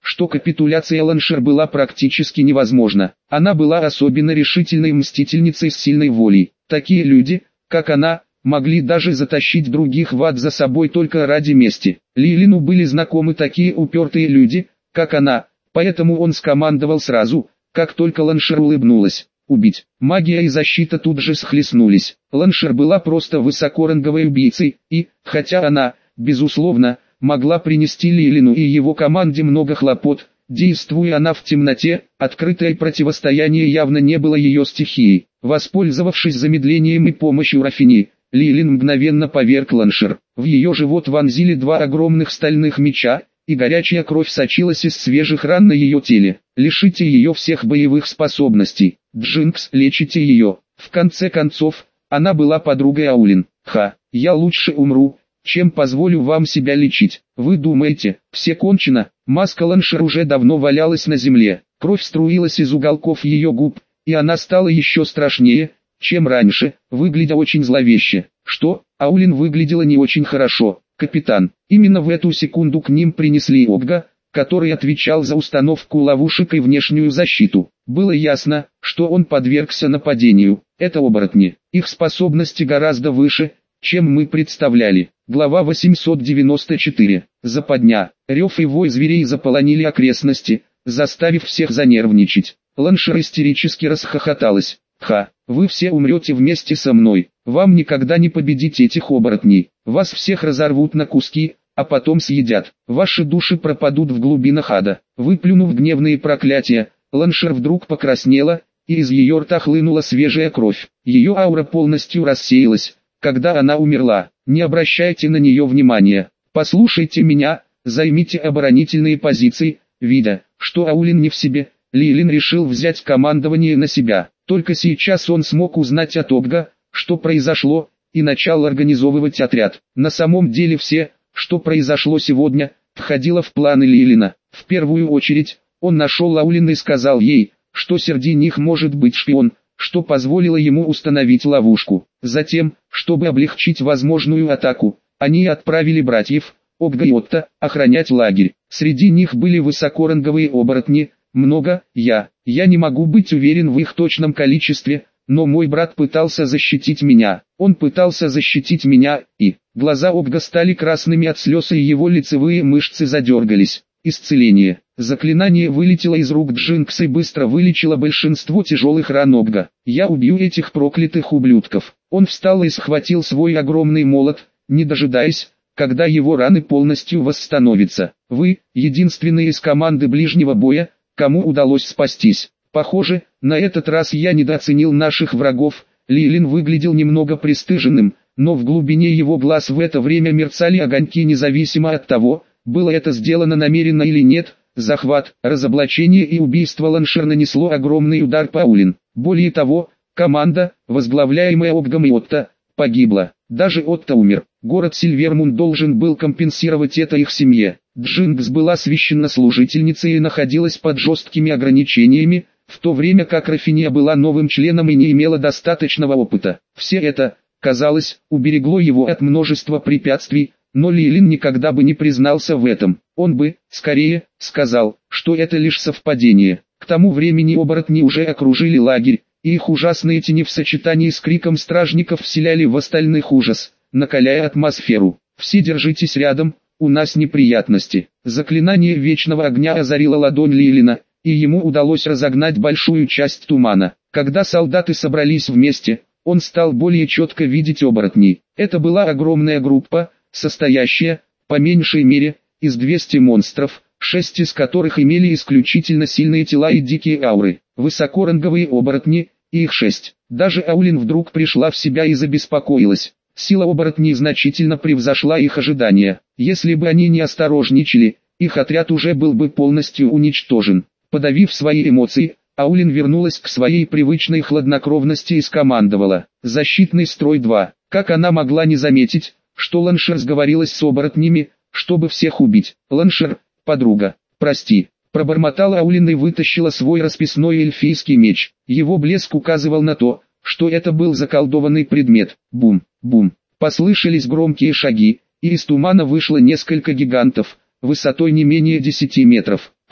что капитуляция Ланшер была практически невозможна. Она была особенно решительной мстительницей с сильной волей. Такие люди, как она, могли даже затащить других в ад за собой только ради мести. Лилину были знакомы такие упертые люди, как она, поэтому он скомандовал сразу, как только Ланшер улыбнулась. Убить. Магия и защита тут же схлестнулись. Ланшер была просто высокоранговой убийцей, и, хотя она, безусловно, могла принести Лилину и его команде много хлопот, действуя она в темноте, открытое противостояние явно не было ее стихией. Воспользовавшись замедлением и помощью Рафини, Лилин мгновенно поверг Ланшер. В ее живот вонзили два огромных стальных меча, и горячая кровь сочилась из свежих ран на ее теле. Лишите ее всех боевых способностей. Джинкс, лечите ее. В конце концов, она была подругой Аулин. Ха, я лучше умру, чем позволю вам себя лечить. Вы думаете, все кончено? Маска Ланшер уже давно валялась на земле. Кровь струилась из уголков ее губ, и она стала еще страшнее, чем раньше, выглядя очень зловеще. Что? Аулин выглядела не очень хорошо. Капитан. Именно в эту секунду к ним принесли Обга, который отвечал за установку ловушек и внешнюю защиту. Было ясно, что он подвергся нападению. Это оборотни. Их способности гораздо выше, чем мы представляли. Глава восемьсот девяносто четыре. Западня. Рев и вой зверей заполонили окрестности, заставив всех занервничать. Ланшер истерически расхохоталась. Ха, вы все умрете вместе со мной. Вам никогда не победить этих оборотней. Вас всех разорвут на куски, а потом съедят. Ваши души пропадут в глубинах ада. Выплюнув гневные проклятия, Ланшер вдруг покраснела, и из ее рта хлынула свежая кровь. Ее аура полностью рассеялась, когда она умерла. Не обращайте на нее внимания. Послушайте меня, займите оборонительные позиции. Видя, что Аулин не в себе, Лилин решил взять командование на себя. Только сейчас он смог узнать от Обга, что произошло, и начал организовывать отряд. На самом деле все, что произошло сегодня, входило в планы Лилина. В первую очередь, он нашел Аулин и сказал ей, что среди них может быть шпион, что позволило ему установить ловушку. Затем, чтобы облегчить возможную атаку, они отправили братьев, Обга и Отто, охранять лагерь. Среди них были высокоранговые оборотни, много, я, я не могу быть уверен в их точном количестве, но мой брат пытался защитить меня. Он пытался защитить меня, и глаза Обга стали красными от слез, и его лицевые мышцы задергались. Исцеление. Заклинание вылетело из рук Джинкса и быстро вылечило большинство тяжелых ран Обга. Я убью этих проклятых ублюдков. Он встал и схватил свой огромный молот, не дожидаясь, когда его раны полностью восстановятся. Вы, единственные из команды ближнего боя, кому удалось спастись. Похоже, на этот раз я недооценил наших врагов. Лилин выглядел немного пристыженным, но в глубине его глаз в это время мерцали огоньки независимо от того, было это сделано намеренно или нет. Захват, разоблачение и убийство Ланшер нанесло огромный удар по Аулин. Более того, команда, возглавляемая Обгом и Отто, погибла. Даже Отто умер. Город Сильвермун должен был компенсировать это их семье. Джинкс была священнослужительницей и находилась под жесткими ограничениями, в то время как Рафиния была новым членом и не имела достаточного опыта. Все это, казалось, уберегло его от множества препятствий, но Лилин никогда бы не признался в этом. Он бы, скорее, сказал, что это лишь совпадение. К тому времени оборотни уже окружили лагерь, и их ужасные тени в сочетании с криком стражников вселяли в остальных ужас, накаляя атмосферу. «Все держитесь рядом, у нас неприятности». Заклинание вечного огня озарило ладонь Лилина, и ему удалось разогнать большую часть тумана. Когда солдаты собрались вместе, он стал более четко видеть оборотней. Это была огромная группа, состоящая, по меньшей мере, из двухсот монстров, шесть из которых имели исключительно сильные тела и дикие ауры. Высокоранговые оборотни, и их шесть. Даже Аулин вдруг пришла в себя и забеспокоилась. Сила оборотней значительно превзошла их ожидания. Если бы они не осторожничали, их отряд уже был бы полностью уничтожен. Подавив свои эмоции, Аулин вернулась к своей привычной хладнокровности и скомандовала: «Защитный строй два». Как она могла не заметить, что Ланшер сговорилась с оборотнями, чтобы всех убить? «Ланшер, подруга, прости», пробормотала Аулин и вытащила свой расписной эльфийский меч. Его блеск указывал на то, что это был заколдованный предмет. Бум, бум. Послышались громкие шаги, и из тумана вышло несколько гигантов, высотой не менее десяти метров.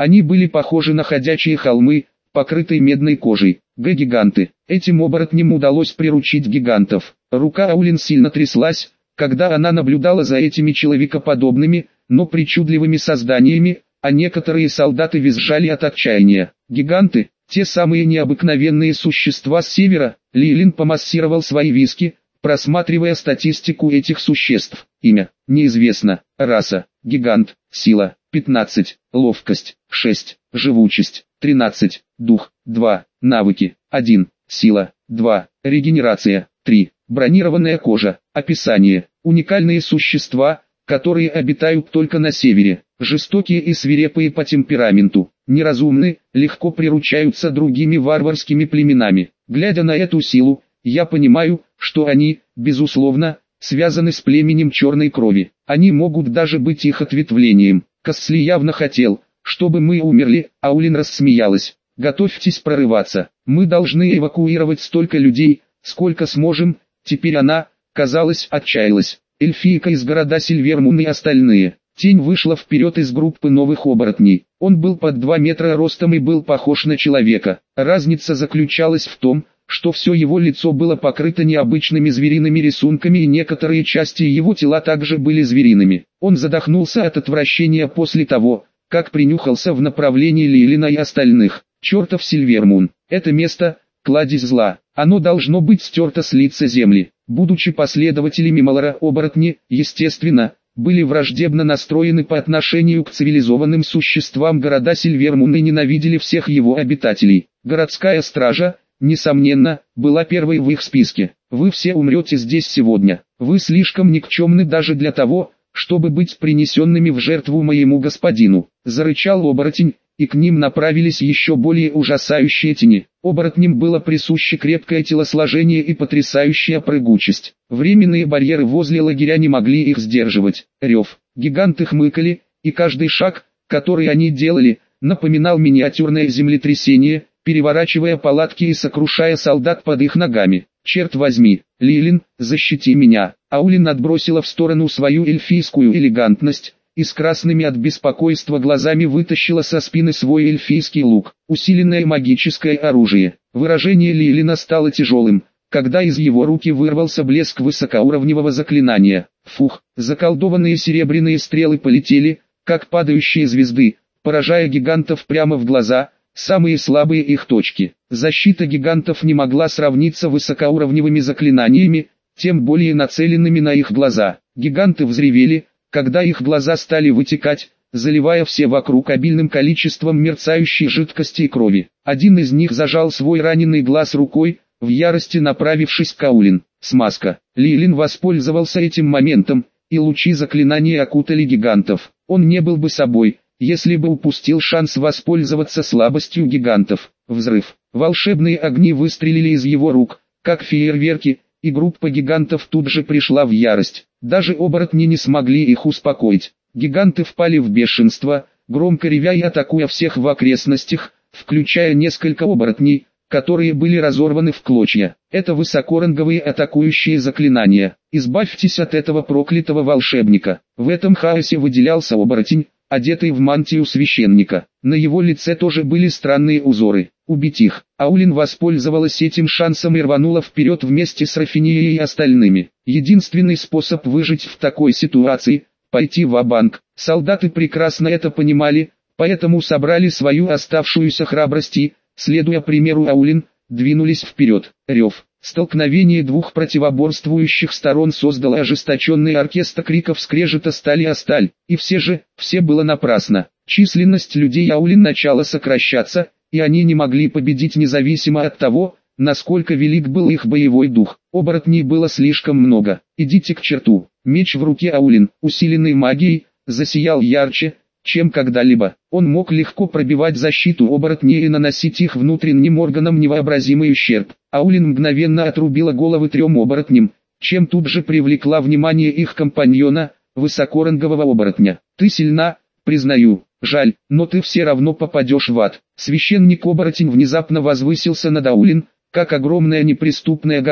Они были похожи на ходячие холмы, покрытые медной кожей. Г-гиганты. Этим оборотням удалось приручить гигантов. Рука Аулин сильно тряслась, когда она наблюдала за этими человекоподобными, но причудливыми созданиями, а некоторые солдаты визжали от отчаяния. Гиганты, те самые необыкновенные существа с севера. Лилин помассировал свои виски, просматривая статистику этих существ. Имя – неизвестно. Раса – гигант. Сила – пятнадцать. Ловкость – шесть. Живучесть – тринадцать. Дух – два. Навыки – один. Сила – два. Регенерация – три. Бронированная кожа. Описание. Уникальные существа, которые обитают только на севере. Жестокие и свирепые по темпераменту. Неразумны, легко приручаются другими варварскими племенами. Глядя на эту силу, я понимаю, что они, безусловно, связаны с племенем черной крови. Они могут даже быть их ответвлением. Кассли явно хотел, чтобы мы умерли, Аулин рассмеялась. Готовьтесь прорываться. Мы должны эвакуировать столько людей, сколько сможем. Теперь она, казалось, отчаялась. Эльфийка из города Сильвермун и остальные. Тень вышла вперед из группы новых оборотней. Он был под два метра ростом и был похож на человека. Разница заключалась в том, что все его лицо было покрыто необычными звериными рисунками и некоторые части его тела также были звериными. Он задохнулся от отвращения после того, как принюхался в направлении Лилина и остальных. Чертов Сильвермун. Это место – кладезь зла. Оно должно быть стерто с лица земли. Будучи последователями Малора, оборотни, естественно, были враждебно настроены по отношению к цивилизованным существам города Сильвермун и ненавидели всех его обитателей. Городская стража, несомненно, была первой в их списке. Вы все умрете здесь сегодня. Вы слишком никчемны даже для того, чтобы быть принесенными в жертву моему господину. Зарычал оборотень, и к ним направились еще более ужасающие тени. Оборотням было присуще крепкое телосложение и потрясающая прыгучесть. Временные барьеры возле лагеря не могли их сдерживать. Рев. Гиганты хмыкали, и каждый шаг, который они делали, напоминал миниатюрное землетрясение, переворачивая палатки и сокрушая солдат под их ногами. «Черт возьми, Лилин, защити меня!» Аулин отбросила в сторону свою эльфийскую элегантность, и с красными от беспокойства глазами вытащила со спины свой эльфийский лук, усиленное магическое оружие. Выражение Лилина стало тяжелым, когда из его руки вырвался блеск высокоуровневого заклинания. Фух, заколдованные серебряные стрелы полетели, как падающие звезды, поражая гигантов прямо в глаза, самые слабые их точки. Защита гигантов не могла сравниться высокоуровневыми заклинаниями, тем более нацеленными на их глаза. Гиганты взревели, когда их глаза стали вытекать, заливая все вокруг обильным количеством мерцающей жидкости и крови. Один из них зажал свой раненый глаз рукой, в ярости направившись к Аулин. Смазка. Лилин воспользовался этим моментом, и лучи заклинания окутали гигантов. Он не был бы собой, если бы упустил шанс воспользоваться слабостью гигантов. Взрыв. Волшебные огни выстрелили из его рук, как фейерверки, и группа гигантов тут же пришла в ярость. Даже оборотни не смогли их успокоить. Гиганты впали в бешенство, громко ревя и атакуя всех в окрестностях, включая несколько оборотней, которые были разорваны в клочья. Это высокоранговые атакующие заклинания. Избавьтесь от этого проклятого волшебника. В этом хаосе выделялся оборотень, одетый в мантию священника. На его лице тоже были странные узоры. Убить их. Аулин воспользовалась этим шансом и рванула вперед вместе с Рафинией и остальными. Единственный способ выжить в такой ситуации – пойти ва-банк. Солдаты прекрасно это понимали, поэтому собрали свою оставшуюся храбрость и, следуя примеру Аулин, двинулись вперед. Рев. Столкновение двух противоборствующих сторон создало ожесточенный оркестр криков, скрежета стали о сталь, и все же, все было напрасно. Численность людей Аулин начала сокращаться, и они не могли победить независимо от того, насколько велик был их боевой дух. Оборотней было слишком много. Идите к черту. Меч в руке Аулин, усиленный магией, засиял ярче, чем когда-либо. Он мог легко пробивать защиту оборотней и наносить их внутренним органам невообразимый ущерб. Аулин мгновенно отрубила головы трем оборотням, чем тут же привлекла внимание их компаньона, высокорангового оборотня. «Ты сильна, признаю, жаль, но ты все равно попадешь в ад». Священник-оборотень внезапно возвысился над Аулин, как огромная неприступная гора,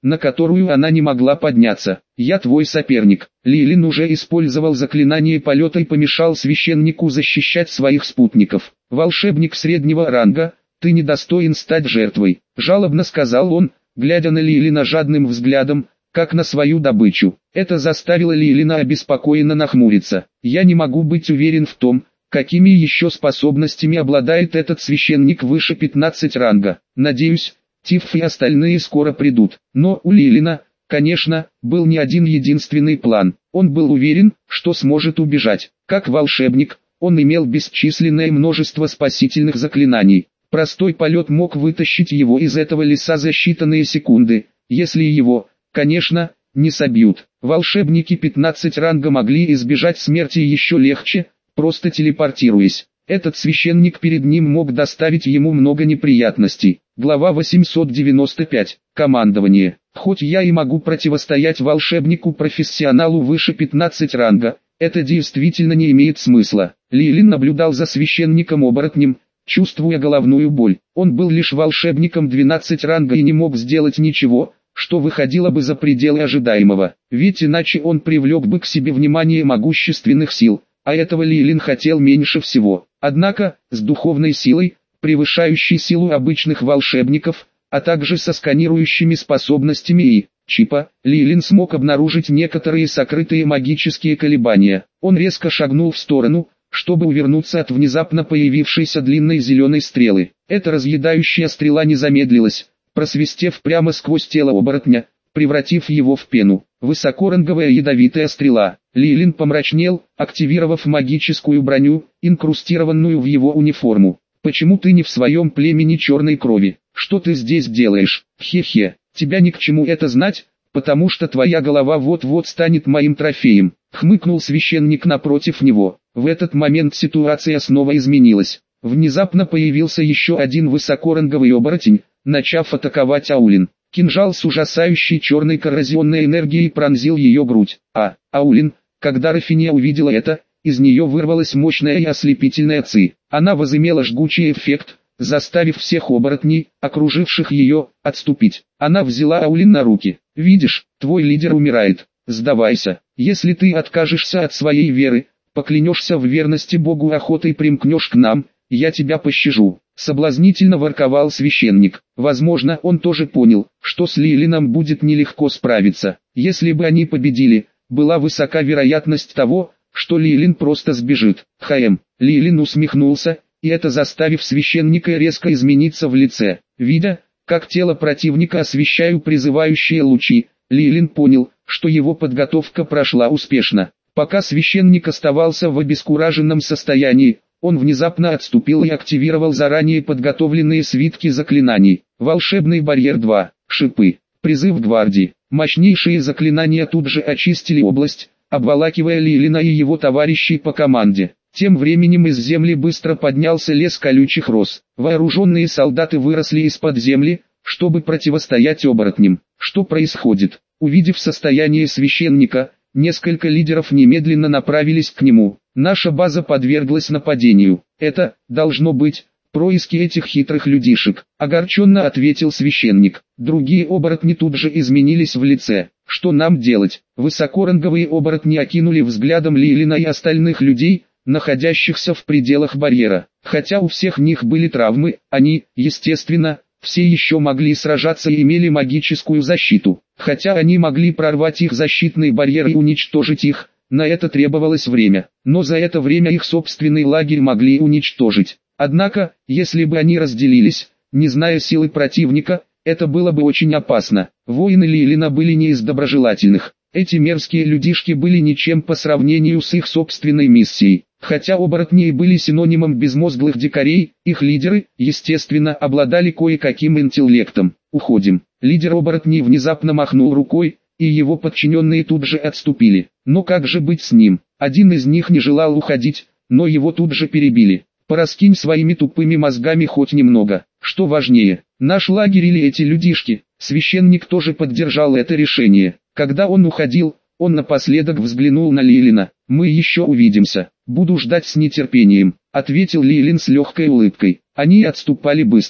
на которую она не могла подняться. «Я твой соперник». Лилин уже использовал заклинание полета и помешал священнику защищать своих спутников. «Волшебник среднего ранга, ты недостоин стать жертвой», — жалобно сказал он, глядя на Лилина жадным взглядом, как на свою добычу. Это заставило Лилина обеспокоенно нахмуриться. «Я не могу быть уверен в том, какими еще способностями обладает этот священник выше пятнадцати ранга. Надеюсь, Тифф и остальные скоро придут». Но у Лилина, конечно, был не один единственный план. Он был уверен, что сможет убежать. Как волшебник, он имел бесчисленное множество спасительных заклинаний. Простой полет мог вытащить его из этого леса за считанные секунды, если его, конечно, не собьют. Волшебники пятнадцати ранга могли избежать смерти еще легче, просто телепортируясь. Этот священник перед ним мог доставить ему много неприятностей. Глава восемьсот девяносто пять. Командование. Хоть я и могу противостоять волшебнику-профессионалу выше пятнадцати ранга, это действительно не имеет смысла. Лилин наблюдал за священником-оборотнем, чувствуя головную боль. Он был лишь волшебником двенадцати ранга и не мог сделать ничего, что выходило бы за пределы ожидаемого. Ведь иначе он привлек бы к себе внимание могущественных сил, а этого Лилин хотел меньше всего. Однако, с духовной силой, превышающей силу обычных волшебников, а также со сканирующими способностями и чипа, Лилин смог обнаружить некоторые сокрытые магические колебания. Он резко шагнул в сторону, чтобы увернуться от внезапно появившейся длинной зеленой стрелы. Эта разъедающая стрела не замедлилась, просвистев прямо сквозь тело оборотня, превратив его в пену. Высокоранговая ядовитая стрела. Лилин помрачнел, активировав магическую броню, инкрустированную в его униформу. «Почему ты не в своем племени черной крови? Что ты здесь делаешь? Хе-хе, тебя ни к чему это знать, потому что твоя голова вот-вот станет моим трофеем», — хмыкнул священник напротив него. В этот момент ситуация снова изменилась. Внезапно появился еще один высокоранговый оборотень, начав атаковать Аулин. Кинжал с ужасающей черной коррозионной энергией пронзил ее грудь. А, Аулин, когда Рафиния увидела это, из нее вырвалась мощная и ослепительная ци. Она возымела жгучий эффект, заставив всех оборотней, окруживших ее, отступить. Она взяла Аулин на руки. «Видишь, твой лидер умирает. Сдавайся. Если ты откажешься от своей веры, поклянешься в верности Богу и охотой примкнешь к нам, я тебя пощажу». Соблазнительно ворковал священник. Возможно, он тоже понял, что с Лилином будет нелегко справиться. Если бы они победили, была высока вероятность того, что Лилин просто сбежит. Хм. Лилин усмехнулся, и это заставив священника резко измениться в лице. Видя, как тело противника освещают призывающие лучи, Лилин понял, что его подготовка прошла успешно. Пока священник оставался в обескураженном состоянии, он внезапно отступил и активировал заранее подготовленные свитки заклинаний. Волшебный барьер два. Шипы. Призыв гвардии. Мощнейшие заклинания тут же очистили область, обволакивая Лилина и его товарищей по команде. Тем временем из земли быстро поднялся лес колючих роз. Вооруженные солдаты выросли из-под земли, чтобы противостоять оборотням. Что происходит? Увидев состояние священника, несколько лидеров немедленно направились к нему. «Наша база подверглась нападению. Это, должно быть, происки этих хитрых людишек», — огорченно ответил священник. Другие оборотни тут же изменились в лице. «Что нам делать?» Высокоранговые оборотни окинули взглядом Лилина и остальных людей, находящихся в пределах барьера. Хотя у всех них были травмы, они, естественно, все еще могли сражаться и имели магическую защиту. Хотя они могли прорвать их защитный барьер и уничтожить их, на это требовалось время. Но за это время их собственный лагерь могли уничтожить. Однако, если бы они разделились, не зная силы противника, это было бы очень опасно. Воины Лилина были не из доброжелательных. Эти мерзкие людишки были ничем по сравнению с их собственной миссией. Хотя оборотни и были синонимом безмозглых дикарей, их лидеры, естественно, обладали кое-каким интеллектом. «Уходим». Лидер оборотней внезапно махнул рукой, и его подчиненные тут же отступили. Но как же быть с ним? Один из них не желал уходить, но его тут же перебили. «Пораскинь своими тупыми мозгами хоть немного. Что важнее, наш лагерь или эти людишки?» Священник тоже поддержал это решение. Когда он уходил, он напоследок взглянул на Лилина. «Мы еще увидимся. Буду ждать с нетерпением», — ответил Лилин с легкой улыбкой. Они отступали быстро.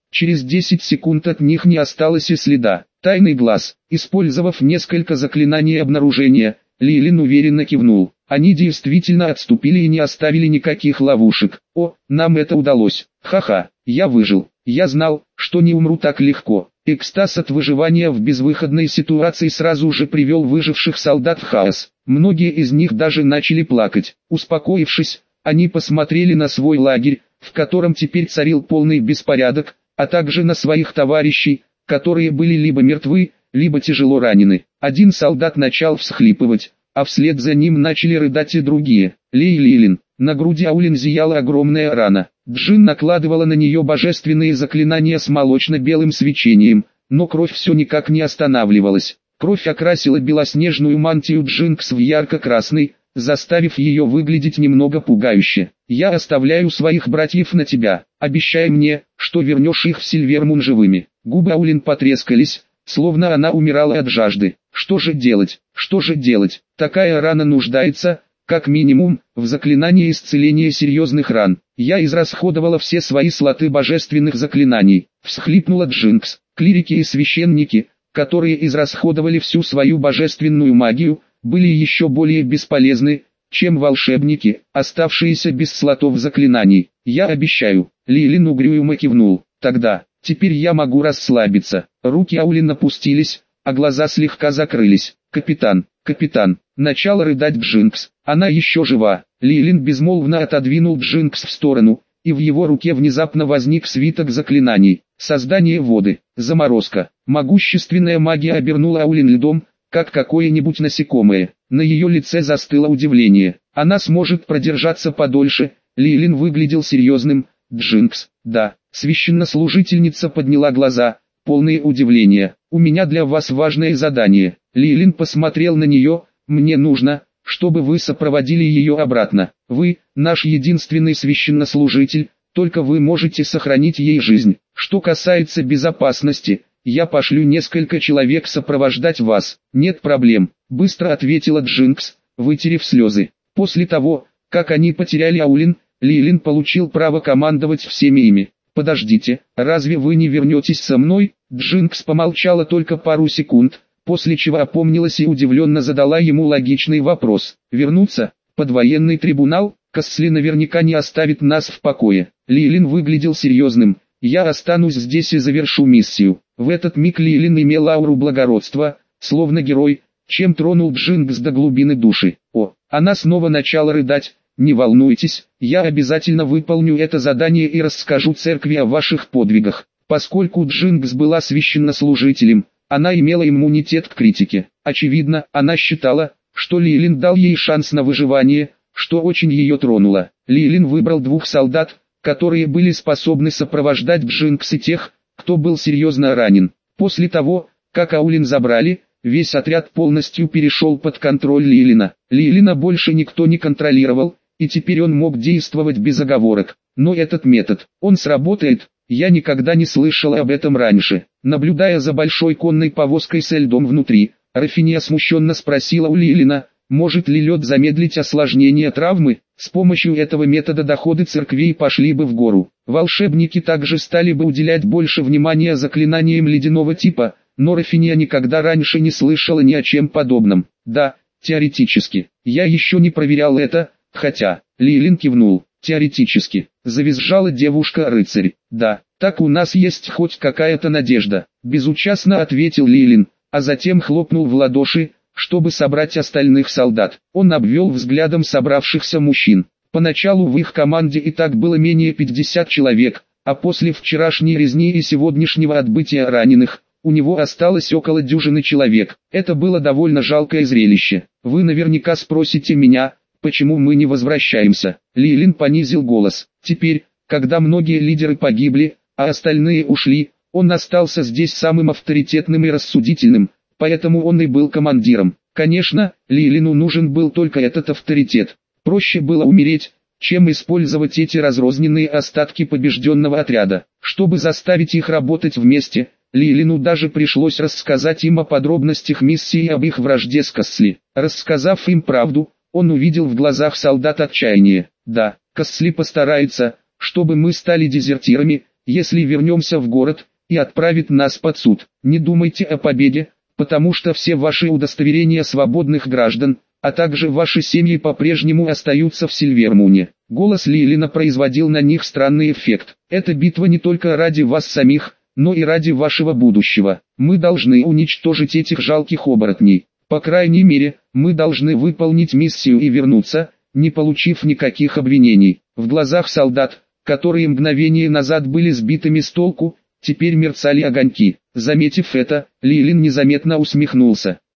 Через десять секунд от них не осталось и следа. Тайный глаз. Использовав несколько заклинаний обнаружения, Лилин уверенно кивнул. Они действительно отступили и не оставили никаких ловушек. О, нам это удалось. Ха-ха, я выжил. Я знал, что не умру так легко. Экстаз от выживания в безвыходной ситуации сразу же привел выживших солдат в хаос. Многие из них даже начали плакать. Успокоившись, они посмотрели на свой лагерь, в котором теперь царил полный беспорядок, а также на своих товарищей, которые были либо мертвы, либо тяжело ранены. Один солдат начал всхлипывать, а вслед за ним начали рыдать и другие. Лей Лилин. На груди Аулин зияла огромная рана. Джин накладывала на нее божественные заклинания с молочно-белым свечением, но кровь все никак не останавливалась. Кровь окрасила белоснежную мантию Джинкс в ярко-красный, заставив ее выглядеть немного пугающе. «Я оставляю своих братьев на тебя, обещай мне, что вернешь их в Сильвермун живыми». Губы Аулин потрескались, словно она умирала от жажды. Что же делать? Что же делать? Такая рана нуждается, как минимум, в заклинании исцеления серьезных ран. Я израсходовала все свои слоты божественных заклинаний. Всхлипнула Джинкс. Клирики и священники, которые израсходовали всю свою божественную магию, были еще более бесполезны, чем волшебники, оставшиеся без слотов заклинаний. Я обещаю. Лилин угрюмо кивнул. Тогда, теперь я могу расслабиться. Руки Аулин опустились, а глаза слегка закрылись. Капитан, капитан, начала рыдать Джинкс. Она еще жива. Лилин безмолвно отодвинул Джинкс в сторону, и в его руке внезапно возник свиток заклинаний. Создание воды, заморозка. Могущественная магия обернула Аулин льдом, как какое-нибудь насекомое. На ее лице застыло удивление. Она сможет продержаться подольше. Лилин выглядел серьезным. Джинкс, да. Священнослужительница подняла глаза, полные удивления. «У меня для вас важное задание». Лилин посмотрел на нее. «Мне нужно, чтобы вы сопроводили ее обратно. Вы, наш единственный священнослужитель, только вы можете сохранить ей жизнь. Что касается безопасности, я пошлю несколько человек сопровождать вас». «Нет проблем», — быстро ответила Джинкс, вытерев слезы. После того, как они потеряли Аулин, Лилин получил право командовать всеми ими. «Подождите, разве вы не вернетесь со мной?» Джинкс помолчала только пару секунд, после чего опомнилась и удивленно задала ему логичный вопрос. «Вернуться? Под военный трибунал? Кассли наверняка не оставит нас в покое». Лилин выглядел серьезным. «Я останусь здесь и завершу миссию». В этот миг Лилин имел ауру благородства, словно герой, чем тронул Джинкс до глубины души. О, она снова начала рыдать. «Не волнуйтесь, я обязательно выполню это задание и расскажу церкви о ваших подвигах». Поскольку Джинкс была священнослужителем, она имела иммунитет к критике. Очевидно, она считала, что Лилин дал ей шанс на выживание, что очень ее тронуло. Лилин выбрал двух солдат, которые были способны сопровождать Джинкс и тех, кто был серьезно ранен. После того, как Аулин забрали, весь отряд полностью перешел под контроль Лилина. Лилина больше никто не контролировал, и теперь он мог действовать без оговорок. Но этот метод, он сработает. Я никогда не слышал об этом раньше. Наблюдая за большой конной повозкой со льдом внутри, Рафиния смущенно спросила у Лилина, может ли лед замедлить осложнение травмы. С помощью этого метода доходы церквей пошли бы в гору. Волшебники также стали бы уделять больше внимания заклинаниям ледяного типа, но Рафиния никогда раньше не слышала ни о чем подобном. Да, теоретически. Я еще не проверял это, хотя... Лилин кивнул. Теоретически. Завизжала девушка-рыцарь. «Да, так у нас есть хоть какая-то надежда», — безучастно ответил Лилин, а затем хлопнул в ладоши, чтобы собрать остальных солдат. Он обвел взглядом собравшихся мужчин. Поначалу в их команде и так было менее пятидесяти человек, а после вчерашней резни и сегодняшнего отбытия раненых, у него осталось около дюжины человек. Это было довольно жалкое зрелище. Вы наверняка спросите меня, почему мы не возвращаемся. Лилин понизил голос. Теперь, когда многие лидеры погибли, а остальные ушли, он остался здесь самым авторитетным и рассудительным, поэтому он и был командиром. Конечно, Лилину нужен был только этот авторитет. Проще было умереть, чем использовать эти разрозненные остатки побежденного отряда. Чтобы заставить их работать вместе, Лилину даже пришлось рассказать им о подробностях миссии и об их вражде с Кассли. Рассказав им правду, он увидел в глазах солдат отчаяние. «Да, Кассли постарается, чтобы мы стали дезертирами, если вернемся в город, и отправит нас под суд. Не думайте о победе, потому что все ваши удостоверения свободных граждан, а также ваши семьи по-прежнему остаются в Сильвермуне». Голос Лилина производил на них странный эффект. «Эта битва не только ради вас самих, но и ради вашего будущего. Мы должны уничтожить этих жалких оборотней. По крайней мере, мы должны выполнить миссию и вернуться, не получив никаких обвинений». В глазах солдат, которые мгновение назад были сбитыми с толку, теперь мерцали огоньки. Заметив это, Лилин незаметно усмехнулся.